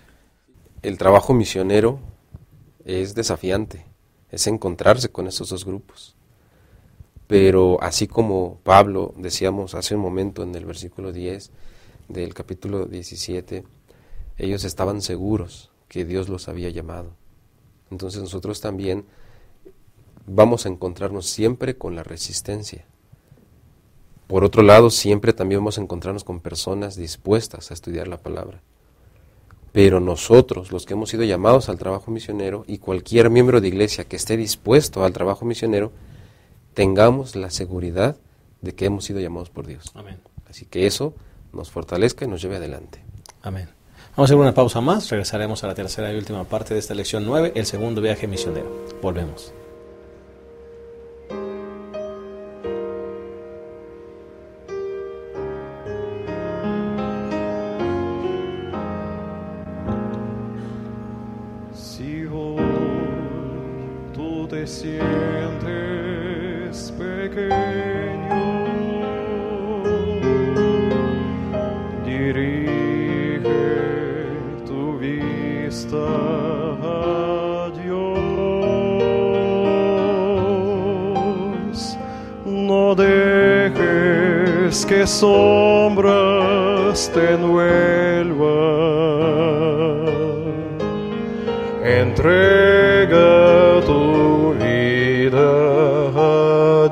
El trabajo misionero es desafiante, es encontrarse con estos dos grupos. Pero así como Pablo, decíamos hace un momento en el versículo diez del capítulo diecisiete, ellos estaban seguros que Dios los había llamado. Entonces nosotros también vamos a encontrarnos siempre con la resistencia. Por otro lado, siempre también vamos a encontrarnos con personas dispuestas a estudiar la palabra. Pero nosotros, los que hemos sido llamados al trabajo misionero, y cualquier miembro de iglesia que esté dispuesto al trabajo misionero, tengamos la seguridad de que hemos sido llamados por Dios. Amén. Así que eso nos fortalezca y nos lleve adelante. Amén. Vamos a hacer una pausa más, regresaremos a la tercera y última parte de esta lección nueve, el segundo viaje misionero. Volvemos. Si hoy tú te sientes pequeño, dirige tu vista no dejes que sombras te envuelvan. Entrega tu vida a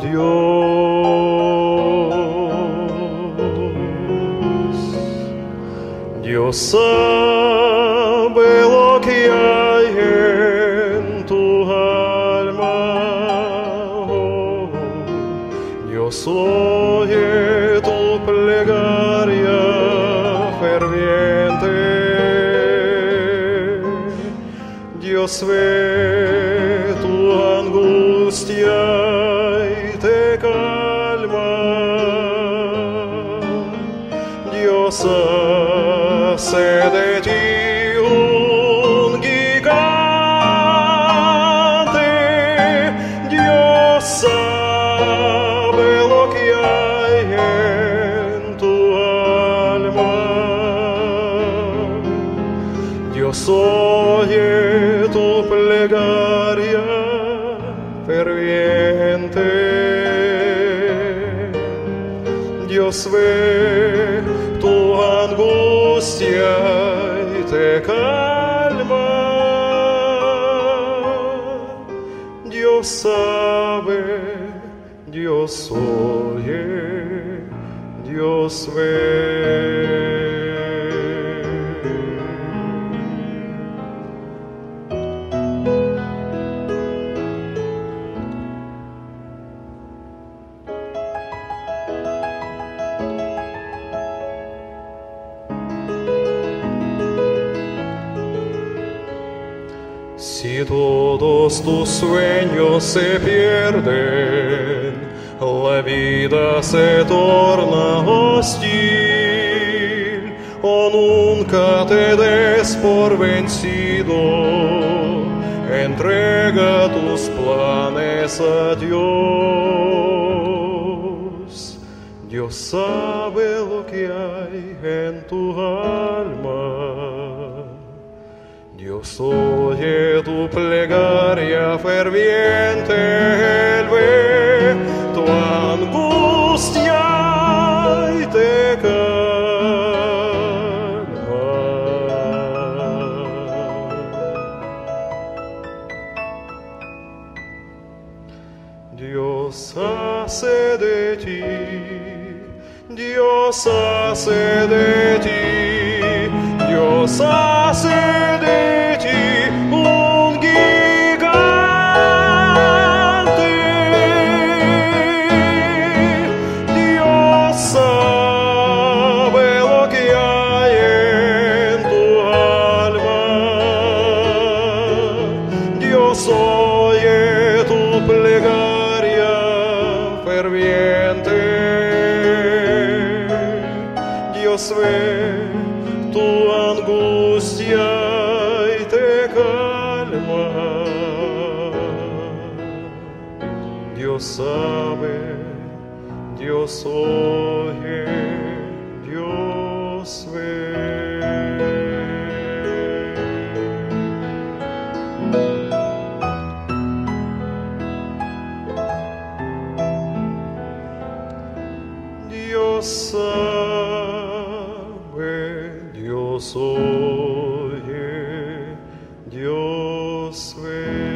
Dios. Dios sabe lo que hay en tu alma. Oh, Dios oye tu plegaria ferviente. Dios ve tu angustia y te calma. Dios hace de ti un gigante. Dios sabe lo que hay en tu alma. Dios oye tu plegaria ferviente. Dios ve tu angustia y te calma. Dios sabe, Dios oye, Dios ve. Si todos tus sueños se pierden, la vida se torna hostil, o nunca te des por vencido, entrega tus planes a Dios. Dios sabe lo que hay en tu alma. Dios oye tu plegaria ferviente, Él ve tu angustia y te calma. Dios hace de ti, Dios hace de ti, Dios hace de ti un gigante. Dios sabe lo que hay en tu alma. Dios oye tu plegaria ferviente. Dios ve tu angustia y te calma. Dios sabe, Dios oye, Dios ve. Dios sabe, Dios oye, Dios ve.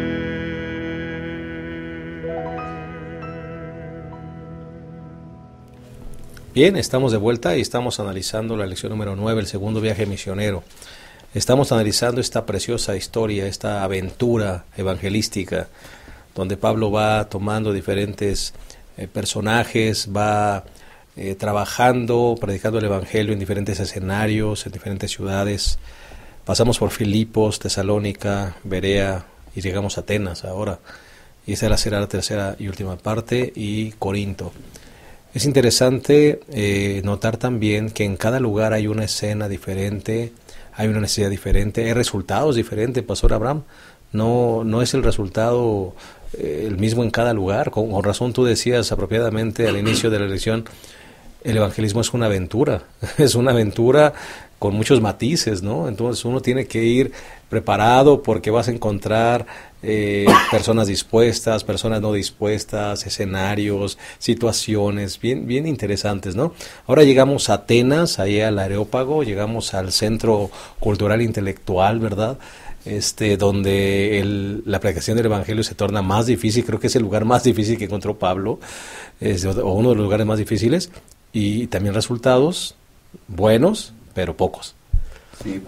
Bien, estamos de vuelta y estamos analizando la lección número nueve, el segundo viaje misionero. Estamos analizando esta preciosa historia, esta aventura evangelística, donde Pablo va tomando diferentes eh, personajes, va eh, trabajando, predicando el evangelio en diferentes escenarios, en diferentes ciudades. Pasamos por Filipos, Tesalónica, Berea y llegamos a Atenas ahora. Y esa será la tercera y última parte, y Corinto. Es interesante eh, notar también que en cada lugar hay una escena diferente, hay una necesidad diferente, hay resultados diferentes, Pastor Abraham. No, no es el resultado eh, el mismo en cada lugar. Con, con razón tú decías apropiadamente al inicio de la lección, el evangelismo es una aventura, es una aventura con muchos matices, ¿no? Entonces uno tiene que ir preparado porque vas a encontrar eh, personas dispuestas, personas no dispuestas, escenarios, situaciones bien, bien interesantes, ¿no? Ahora llegamos a Atenas, ahí al Areópago, llegamos al Centro Cultural Intelectual, ¿verdad? Este, donde el, la predicación del Evangelio se torna más difícil, creo que es el lugar más difícil que encontró Pablo, es, o uno de los lugares más difíciles, y también resultados buenos, pero pocos. Sí.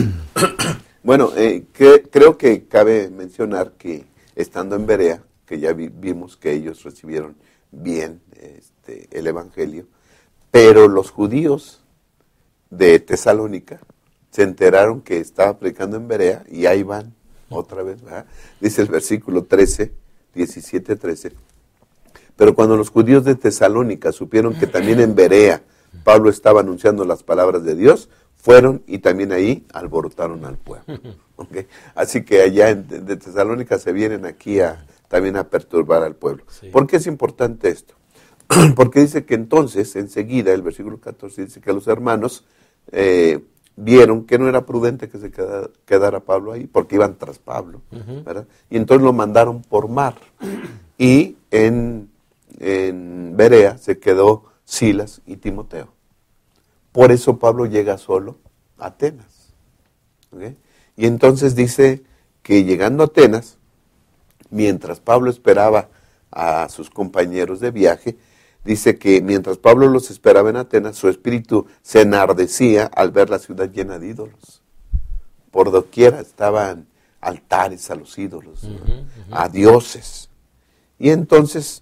Bueno, eh, que, creo que cabe mencionar que estando en Berea, que ya vi, vimos que ellos recibieron bien este, el Evangelio, pero los judíos de Tesalónica se enteraron que estaba predicando en Berea y ahí van otra vez, ¿verdad? Dice el versículo trece, diecisiete, trece. Pero cuando los judíos de Tesalónica supieron que también en Berea Pablo estaba anunciando las palabras de Dios, fueron y también ahí alborotaron al pueblo. ¿Okay? Así que allá en, de Tesalónica se vienen aquí a, también a perturbar al pueblo. Sí. ¿Por qué es importante esto? Porque dice que entonces, enseguida, el versículo catorce dice que los hermanos eh, vieron que no era prudente que se quedara, quedara Pablo ahí, porque iban tras Pablo, uh-huh. ¿verdad? Y entonces lo mandaron por mar. Y en, en Berea se quedó Silas y Timoteo. Por eso Pablo llega solo a Atenas. ¿Okay? Y entonces dice que llegando a Atenas, mientras Pablo esperaba a sus compañeros de viaje, dice que mientras Pablo los esperaba en Atenas, su espíritu se enardecía al ver la ciudad llena de ídolos. Por doquiera estaban altares a los ídolos, uh-huh, uh-huh. a dioses. Y entonces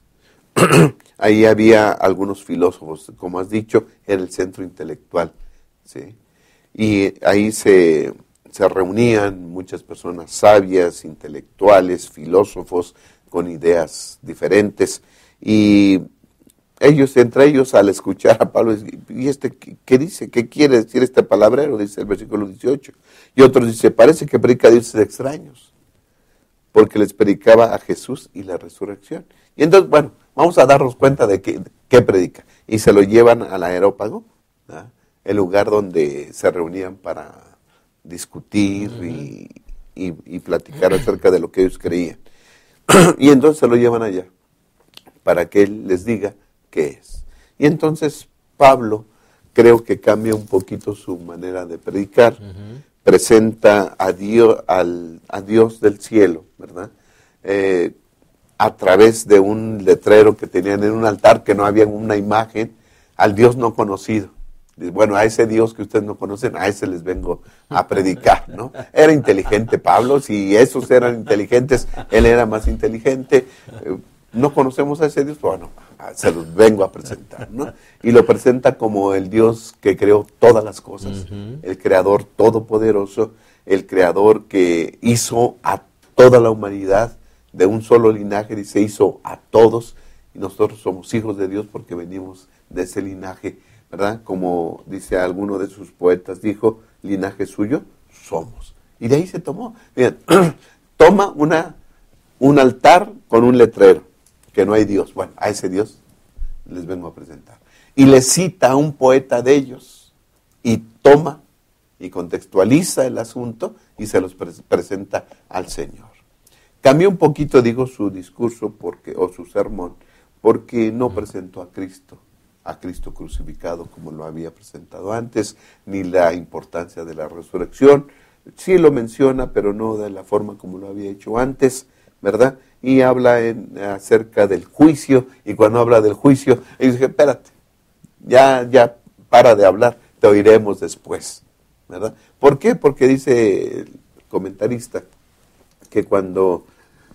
ahí había algunos filósofos, como has dicho, en el centro intelectual, ¿sí? Y ahí se, se reunían muchas personas sabias, intelectuales, filósofos, con ideas diferentes, y ellos, entre ellos, al escuchar a Pablo, ¿y este qué, qué dice? ¿Qué quiere decir este palabrero? Dice el versículo dieciocho. Y otros dice, parece que predica a dioses extraños, porque les predicaba a Jesús y la resurrección. Y entonces, bueno, vamos a darnos cuenta de qué, qué predica. Y se lo llevan al Areópago, ¿verdad? El lugar donde se reunían para discutir uh-huh. y, y, y platicar acerca de lo que ellos creían. Y entonces se lo llevan allá, para que él les diga qué es. Y entonces Pablo creo que cambia un poquito su manera de predicar, uh-huh. presenta a Dios, al, a Dios del cielo, ¿verdad? Eh, a través de un letrero que tenían en un altar que no había una imagen, al Dios no conocido. Bueno, a ese Dios que ustedes no conocen, a ese les vengo a predicar, ¿no? Era inteligente Pablo, si esos eran inteligentes, él era más inteligente. Eh, no conocemos a ese Dios, bueno, se los vengo a presentar, ¿no? Y lo presenta como el Dios que creó todas las cosas, uh-huh. el creador todopoderoso, el creador que hizo a toda la humanidad de un solo linaje, y se hizo a todos, y nosotros somos hijos de Dios porque venimos de ese linaje, ¿verdad? Como dice alguno de sus poetas, dijo, linaje suyo somos. Y de ahí se tomó. Miren, toma una, un altar con un letrero, que no hay Dios. Bueno, a ese Dios les vengo a presentar. Y le cita a un poeta de ellos, y toma y contextualiza el asunto, y se los pre- presenta al Señor. Cambió un poquito, digo, su discurso porque, o su sermón, porque no presentó a Cristo, a Cristo crucificado como lo había presentado antes, ni la importancia de la resurrección. Sí lo menciona, pero no de la forma como lo había hecho antes, ¿verdad? Y habla en, acerca del juicio, y cuando habla del juicio, ellos dicen, espérate, ya, ya para de hablar, te oiremos después, ¿verdad? ¿Por qué? Porque dice el comentarista que cuando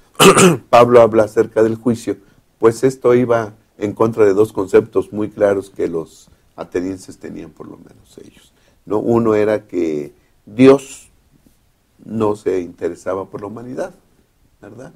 Pablo habla acerca del juicio, pues esto iba en contra de dos conceptos muy claros que los atenienses tenían, por lo menos ellos, ¿no? Uno era que Dios no se interesaba por la humanidad, ¿verdad?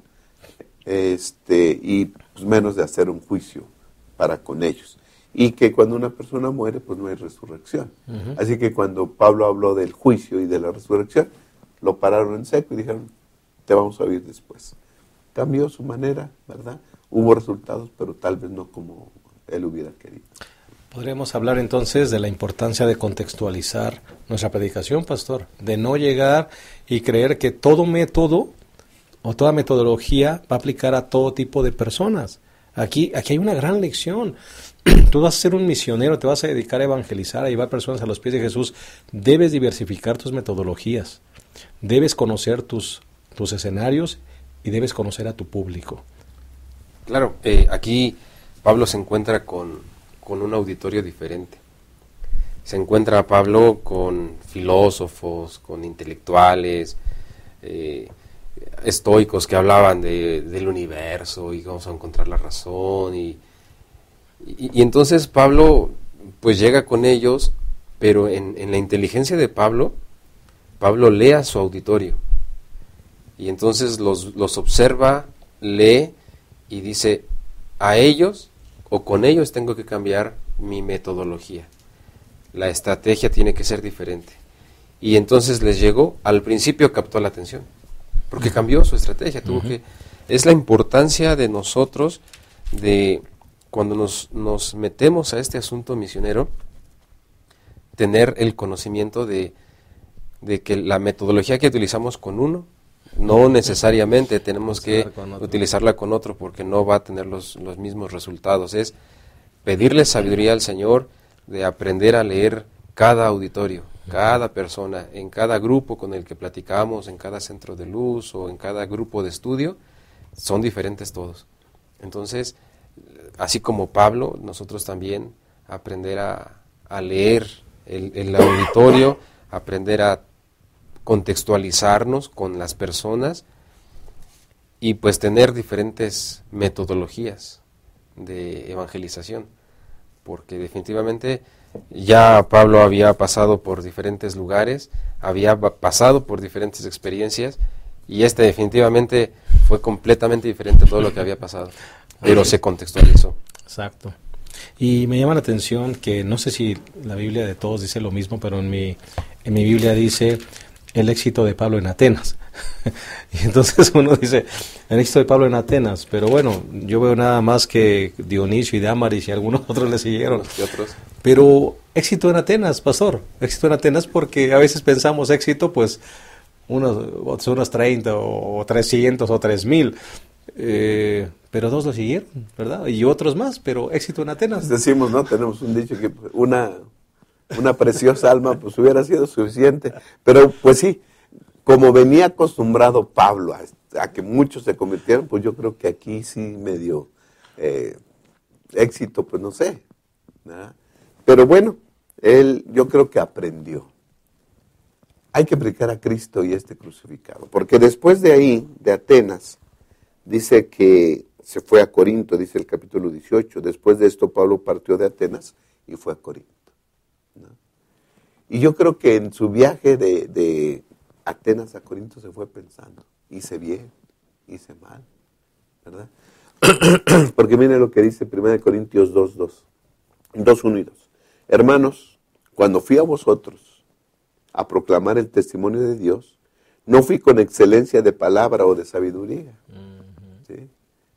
Este, y pues menos de hacer un juicio para con ellos. Y que cuando una persona muere, pues no hay resurrección. Uh-huh. Así que cuando Pablo habló del juicio y de la resurrección, lo pararon en seco y dijeron, te vamos a oír después. Cambió su manera, ¿verdad? Hubo resultados, pero tal vez no como él hubiera querido. Podríamos hablar entonces de la importancia de contextualizar nuestra predicación, pastor, de no llegar y creer que todo método o toda metodología va a aplicar a todo tipo de personas. Aquí, aquí hay una gran lección. Tú vas a ser un misionero, te vas a dedicar a evangelizar, a llevar personas a los pies de Jesús. Debes diversificar tus metodologías, debes conocer tus, tus escenarios y debes conocer a tu público. Claro, eh, aquí Pablo se encuentra con, con un auditorio diferente. Se encuentra a Pablo con filósofos, con intelectuales, eh, estoicos que hablaban de, del universo y vamos a encontrar la razón. Y, y, y entonces Pablo pues llega con ellos, pero en, en la inteligencia de Pablo, Pablo lee a su auditorio. Y entonces los, los observa, lee y dice, a ellos o con ellos tengo que cambiar mi metodología. La estrategia tiene que ser diferente. Y entonces les llegó, al principio captó la atención, porque cambió su estrategia. Tuvo uh-huh. que es la importancia de nosotros, de cuando nos, nos metemos a este asunto misionero, tener el conocimiento de, de que la metodología que utilizamos con uno, no necesariamente tenemos que utilizarla con otro, porque no va a tener los, los mismos resultados. Es pedirle sabiduría al Señor, de aprender a leer cada auditorio, cada persona, en cada grupo con el que platicamos, en cada centro de luz o en cada grupo de estudio, son diferentes todos. Entonces, así como Pablo, nosotros también aprender a, a leer el, el auditorio, aprender a contextualizarnos con las personas y pues tener diferentes metodologías de evangelización, porque definitivamente ya Pablo había pasado por diferentes lugares, había pasado por diferentes experiencias y este definitivamente fue completamente diferente a todo lo que había pasado, pero se contextualizó. Exacto. Y me llama la atención que no sé si la Biblia de todos dice lo mismo, pero en mi, en mi Biblia dice el éxito de Pablo en Atenas. Y entonces uno dice, el éxito de Pablo en Atenas, pero bueno, yo veo nada más que Dionisio y Dámaris y algunos otros le siguieron. ¿Y otros? Pero éxito en Atenas, pastor, éxito en Atenas, porque a veces pensamos éxito, pues, unos, unos treinta o trescientos o tres mil, eh, pero dos lo siguieron, ¿verdad? Y otros más, pero éxito en Atenas. Decimos, ¿no? Tenemos un dicho que una... una preciosa alma, pues hubiera sido suficiente. Pero pues sí, como venía acostumbrado Pablo a, a que muchos se convirtieran, pues yo creo que aquí sí me dio eh, éxito, pues no sé, ¿verdad? Pero bueno, él yo creo que aprendió. Hay que predicar a Cristo y este crucificado, porque después de ahí, de Atenas, dice que se fue a Corinto, dice el capítulo dieciocho. Después de esto Pablo partió de Atenas y fue a Corinto. ¿No? Y yo creo que en su viaje de, de Atenas a Corinto se fue pensando, hice bien, hice mal, ¿verdad? Porque mire lo que dice primera Corintios dos, dos, dos, uno y dos. Hermanos, cuando fui a vosotros a proclamar el testimonio de Dios, no fui con excelencia de palabra o de sabiduría. Uh-huh. ¿Sí?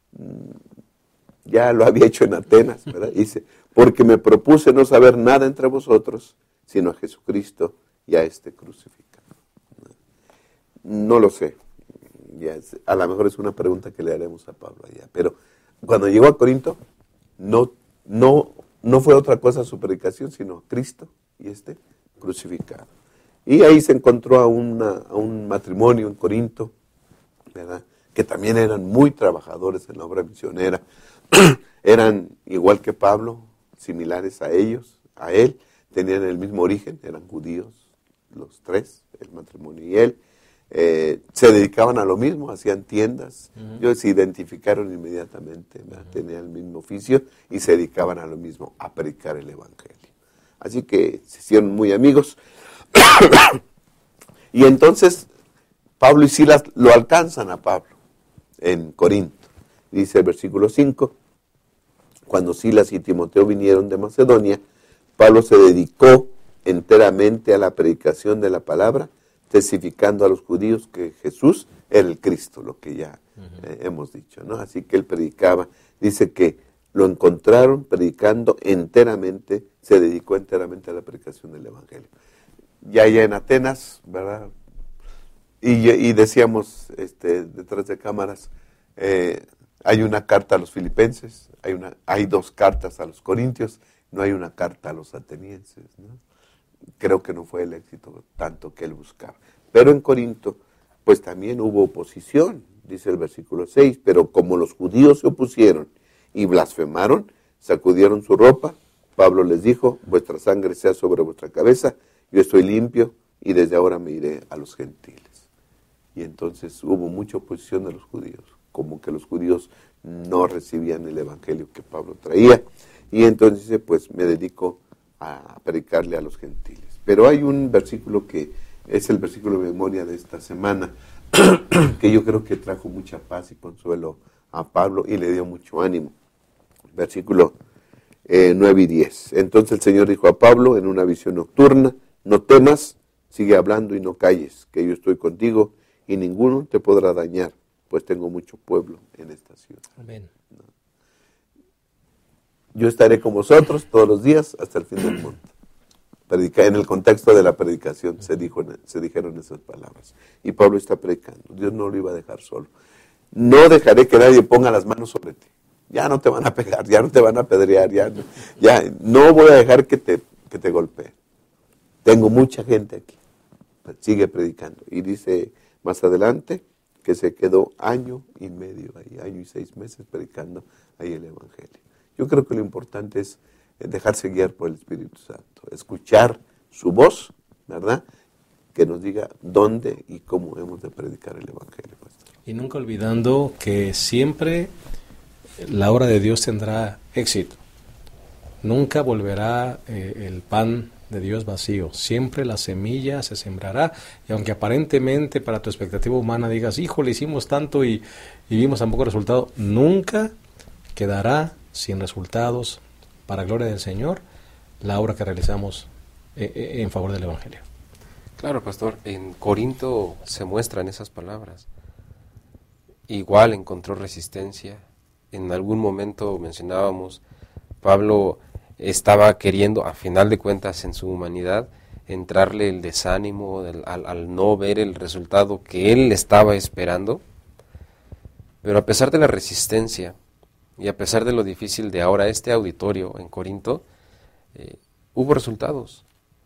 Ya lo había hecho en Atenas, ¿verdad? Dice, porque me propuse no saber nada entre vosotros, sino a Jesucristo y a este crucificado. No lo sé. Ya es, a lo mejor es una pregunta que le haremos a Pablo allá. Pero cuando llegó a Corinto, no, no, no fue otra cosa su predicación, sino Cristo y este crucificado. Y ahí se encontró a, una, a un matrimonio en Corinto, ¿verdad?, que también eran muy trabajadores en la obra misionera. Eran igual que Pablo, similares a ellos, a él, tenían el mismo origen, eran judíos, los tres, el matrimonio y él. Eh, se dedicaban a lo mismo, hacían tiendas. Uh-huh. Ellos se identificaron inmediatamente, ¿verdad? Uh-huh. Tenían el mismo oficio y se dedicaban a lo mismo, a predicar el evangelio. Así que se hicieron muy amigos. Y entonces Pablo y Silas lo alcanzan a Pablo en Corinto. Dice el versículo cinco, cuando Silas y Timoteo vinieron de Macedonia, Pablo se dedicó enteramente a la predicación de la palabra, testificando a los judíos que Jesús era el Cristo, lo que ya uh-huh. eh, hemos dicho, ¿no? Así que él predicaba, dice que lo encontraron predicando enteramente, se dedicó enteramente a la predicación del Evangelio. Ya allá en Atenas, ¿verdad? Y, y decíamos, este, detrás de cámaras, eh, hay una carta a los filipenses, hay, una, hay dos cartas a los corintios, no hay una carta a los atenienses, ¿no? Creo que no fue el éxito tanto que él buscaba. Pero en Corinto, pues también hubo oposición, dice el versículo seis, pero como los judíos se opusieron y blasfemaron, sacudieron su ropa, Pablo les dijo, vuestra sangre sea sobre vuestra cabeza, yo estoy limpio y desde ahora me iré a los gentiles. Y entonces hubo mucha oposición de los judíos, como que los judíos no recibían el evangelio que Pablo traía, y entonces dice, pues me dedico a predicarle a los gentiles. Pero hay un versículo que es el versículo de memoria de esta semana, que yo creo que trajo mucha paz y consuelo a Pablo y le dio mucho ánimo. Versículo eh, nueve y diez. Entonces el Señor dijo a Pablo en una visión nocturna, no temas, sigue hablando y no calles, que yo estoy contigo y ninguno te podrá dañar, pues tengo mucho pueblo en esta ciudad. Amén. ¿No? Yo estaré con vosotros todos los días hasta el fin del mundo. Predica, en el contexto de la predicación se, dijo, se dijeron esas palabras. Y Pablo está predicando. Dios no lo iba a dejar solo. No dejaré que nadie ponga las manos sobre ti. Ya no te van a pegar, ya no te van a apedrear, ya no, ya no voy a dejar que te, que te golpeen. Tengo mucha gente aquí. Sigue predicando. Y dice más adelante que se quedó año y medio ahí, año y seis meses predicando ahí el Evangelio. Yo creo que lo importante es dejarse guiar por el Espíritu Santo, escuchar su voz, ¿verdad? Que nos diga dónde y cómo hemos de predicar el Evangelio. Pastor. Y nunca olvidando que siempre la obra de Dios tendrá éxito. Nunca volverá eh, el pan de Dios vacío. Siempre la semilla se sembrará. Y aunque aparentemente para tu expectativa humana digas, híjole, hicimos tanto y, y vimos tan poco resultado, nunca quedará sin resultados para gloria del Señor la obra que realizamos eh, en favor del Evangelio. Claro, pastor, en Corinto se muestran esas palabras. Igual encontró resistencia. En algún momento mencionábamos, Pablo estaba queriendo, a final de cuentas en su humanidad, entrarle el desánimo del, al, al no ver el resultado que él estaba esperando. Pero a pesar de la resistencia y a pesar de lo difícil de ahora este auditorio en Corinto, eh, hubo resultados.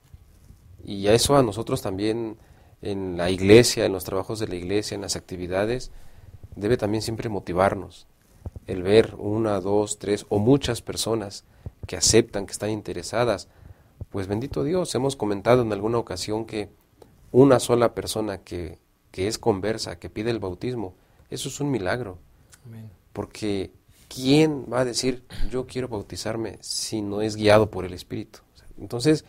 Y a eso a nosotros también en la iglesia, en los trabajos de la iglesia, en las actividades, debe también siempre motivarnos. El ver una, dos, tres o muchas personas que aceptan, que están interesadas, pues bendito Dios, hemos comentado en alguna ocasión que una sola persona que, que es conversa, que pide el bautismo, eso es un milagro. Amén. Porque ¿quién va a decir yo quiero bautizarme si no es guiado por el Espíritu? Entonces,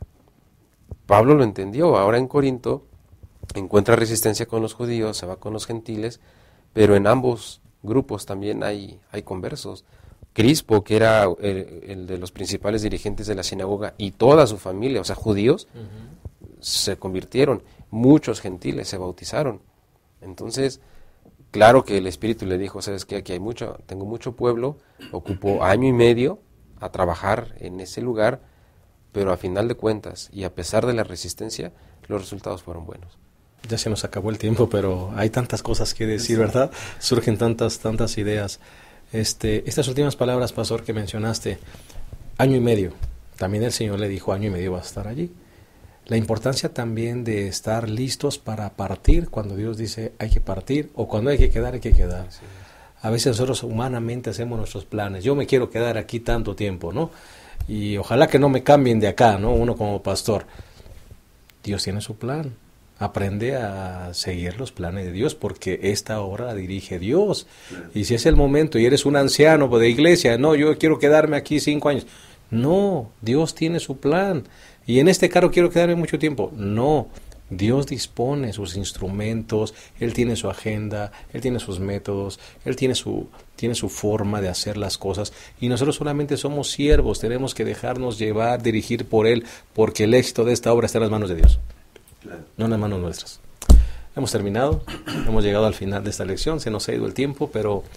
Pablo lo entendió. Ahora en Corinto encuentra resistencia con los judíos, se va con los gentiles, pero en ambos grupos también hay, hay conversos. Crispo, que era el, el de los principales dirigentes de la sinagoga, y toda su familia, o sea, judíos, uh-huh, se convirtieron. Muchos gentiles se bautizaron. Entonces, claro que el Espíritu le dijo, sabes que aquí hay mucho, tengo mucho pueblo, ocupó año y medio a trabajar en ese lugar, pero a final de cuentas, y a pesar de la resistencia, los resultados fueron buenos. Ya se nos acabó el tiempo, pero hay tantas cosas que decir, ¿verdad? Surgen tantas, tantas ideas. Este, estas últimas palabras, pastor, que mencionaste, año y medio, también el Señor le dijo, año y medio vas a estar allí. La importancia también de estar listos para partir, cuando Dios dice hay que partir, o cuando hay que quedar, hay que quedar. Sí. A veces nosotros humanamente hacemos nuestros planes, yo me quiero quedar aquí tanto tiempo, ¿no? Y ojalá que no me cambien de acá, ¿no? Uno como pastor. Dios tiene su plan. Aprende a seguir los planes de Dios, porque esta obra la dirige Dios. Y si es el momento y eres un anciano de iglesia, no, yo quiero quedarme aquí cinco años. No, Dios tiene su plan. Y en este carro quiero quedarme mucho tiempo. No, Dios dispone sus instrumentos, Él tiene su agenda, Él tiene sus métodos, Él tiene su, tiene su forma de hacer las cosas. Y nosotros solamente somos siervos, tenemos que dejarnos llevar, dirigir por Él, porque el éxito de esta obra está en las manos de Dios. Claro. No en las manos nuestras. Hemos terminado, hemos llegado al final de esta lección, se nos ha ido el tiempo, pero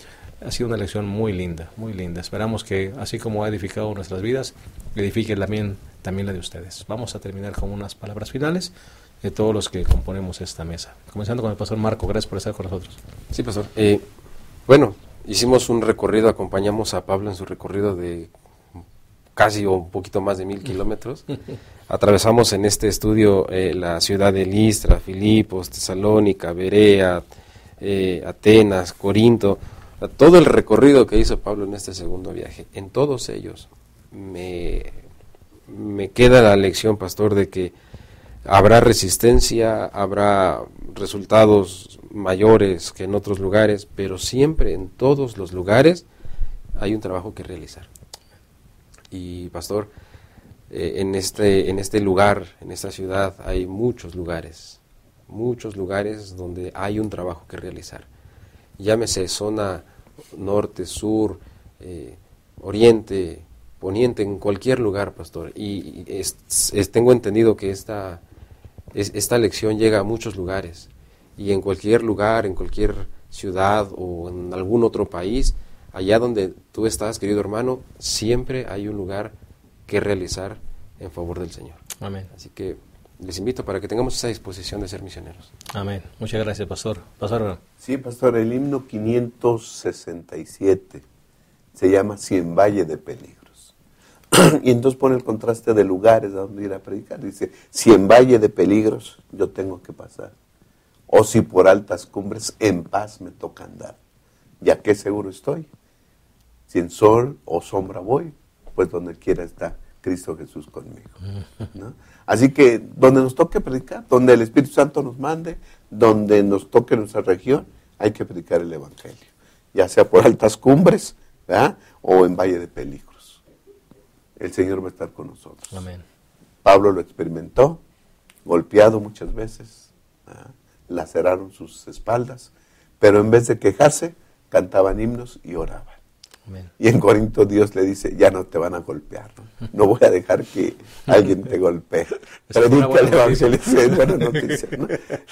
ha sido una lección muy linda, muy linda. Esperamos que, así como ha edificado nuestras vidas, edifique también, también la de ustedes. Vamos a terminar con unas palabras finales de todos los que componemos esta mesa. Comenzando con el pastor Marco, gracias por estar con nosotros. Sí, pastor. Eh, bueno, hicimos un recorrido, acompañamos a Pablo en su recorrido de casi o un poquito más de mil kilómetros. Atravesamos en este estudio eh, la ciudad de Listra, Filipos, Tesalónica, Berea, eh, Atenas, Corinto, todo el recorrido que hizo Pablo en este segundo viaje. En todos ellos me, me queda la lección, pastor, de que habrá resistencia, habrá resultados mayores que en otros lugares, pero siempre en todos los lugares hay un trabajo que realizar. Y pastor, eh, en este en este lugar, en esta ciudad, hay muchos lugares, muchos lugares donde hay un trabajo que realizar. Llámese zona norte, sur, eh, oriente, poniente, en cualquier lugar, pastor. Y es, es, tengo entendido que esta, es, esta lección llega a muchos lugares. Y en cualquier lugar, en cualquier ciudad o en algún otro país, allá donde tú estás, querido hermano, siempre hay un lugar que realizar en favor del Señor. Amén. Así que les invito para que tengamos esa disposición de ser misioneros. Amén. Muchas gracias, pastor. Pastor. Sí, pastor, el himno quinientos sesenta y siete se llama Cien Valle de Peligros. Y entonces pone el contraste de lugares a donde ir a predicar. Dice, Cien Valle de Peligros yo tengo que pasar. O si por altas cumbres en paz me toca andar. Ya que seguro estoy. Si en sol o sombra voy, pues donde quiera está Cristo Jesús conmigo, ¿no? Así que donde nos toque predicar, donde el Espíritu Santo nos mande, donde nos toque nuestra región, hay que predicar el Evangelio, ya sea por altas cumbres, ¿verdad?, o en valle de peligros. El Señor va a estar con nosotros. Amén. Pablo lo experimentó, golpeado muchas veces, ¿verdad?, laceraron sus espaldas, pero en vez de quejarse, cantaban himnos y oraban. Amén. Y en Corinto Dios le dice, ya no te van a golpear, no, no voy a dejar que alguien te golpee. Predica el Evangelio, es buena noticia, ¿no?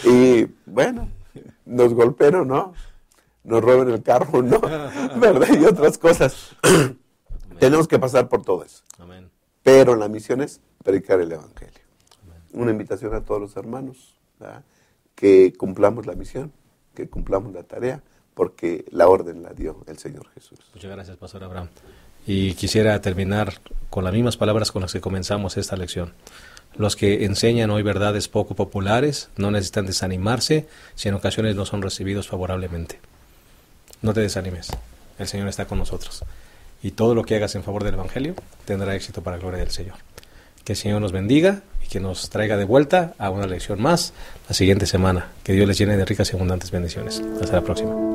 Y bueno, nos golpearon, ¿no? Nos roben el carro, ¿no? ¿Verdad? Y otras cosas. Tenemos que pasar por todo eso. Amén. Pero la misión es predicar el Evangelio. Amén. Una invitación a todos los hermanos, ¿verdad?, que cumplamos la misión, que cumplamos la tarea, porque la orden la dio el Señor Jesús. Muchas gracias, pastor Abraham. Y quisiera terminar con las mismas palabras con las que comenzamos esta lección. Los que enseñan hoy verdades poco populares no necesitan desanimarse si en ocasiones no son recibidos favorablemente. No te desanimes, el Señor está con nosotros. Y todo lo que hagas en favor del Evangelio tendrá éxito para la gloria del Señor. Que el Señor nos bendiga y que nos traiga de vuelta a una lección más la siguiente semana. Que Dios les llene de ricas y abundantes bendiciones. Hasta la próxima.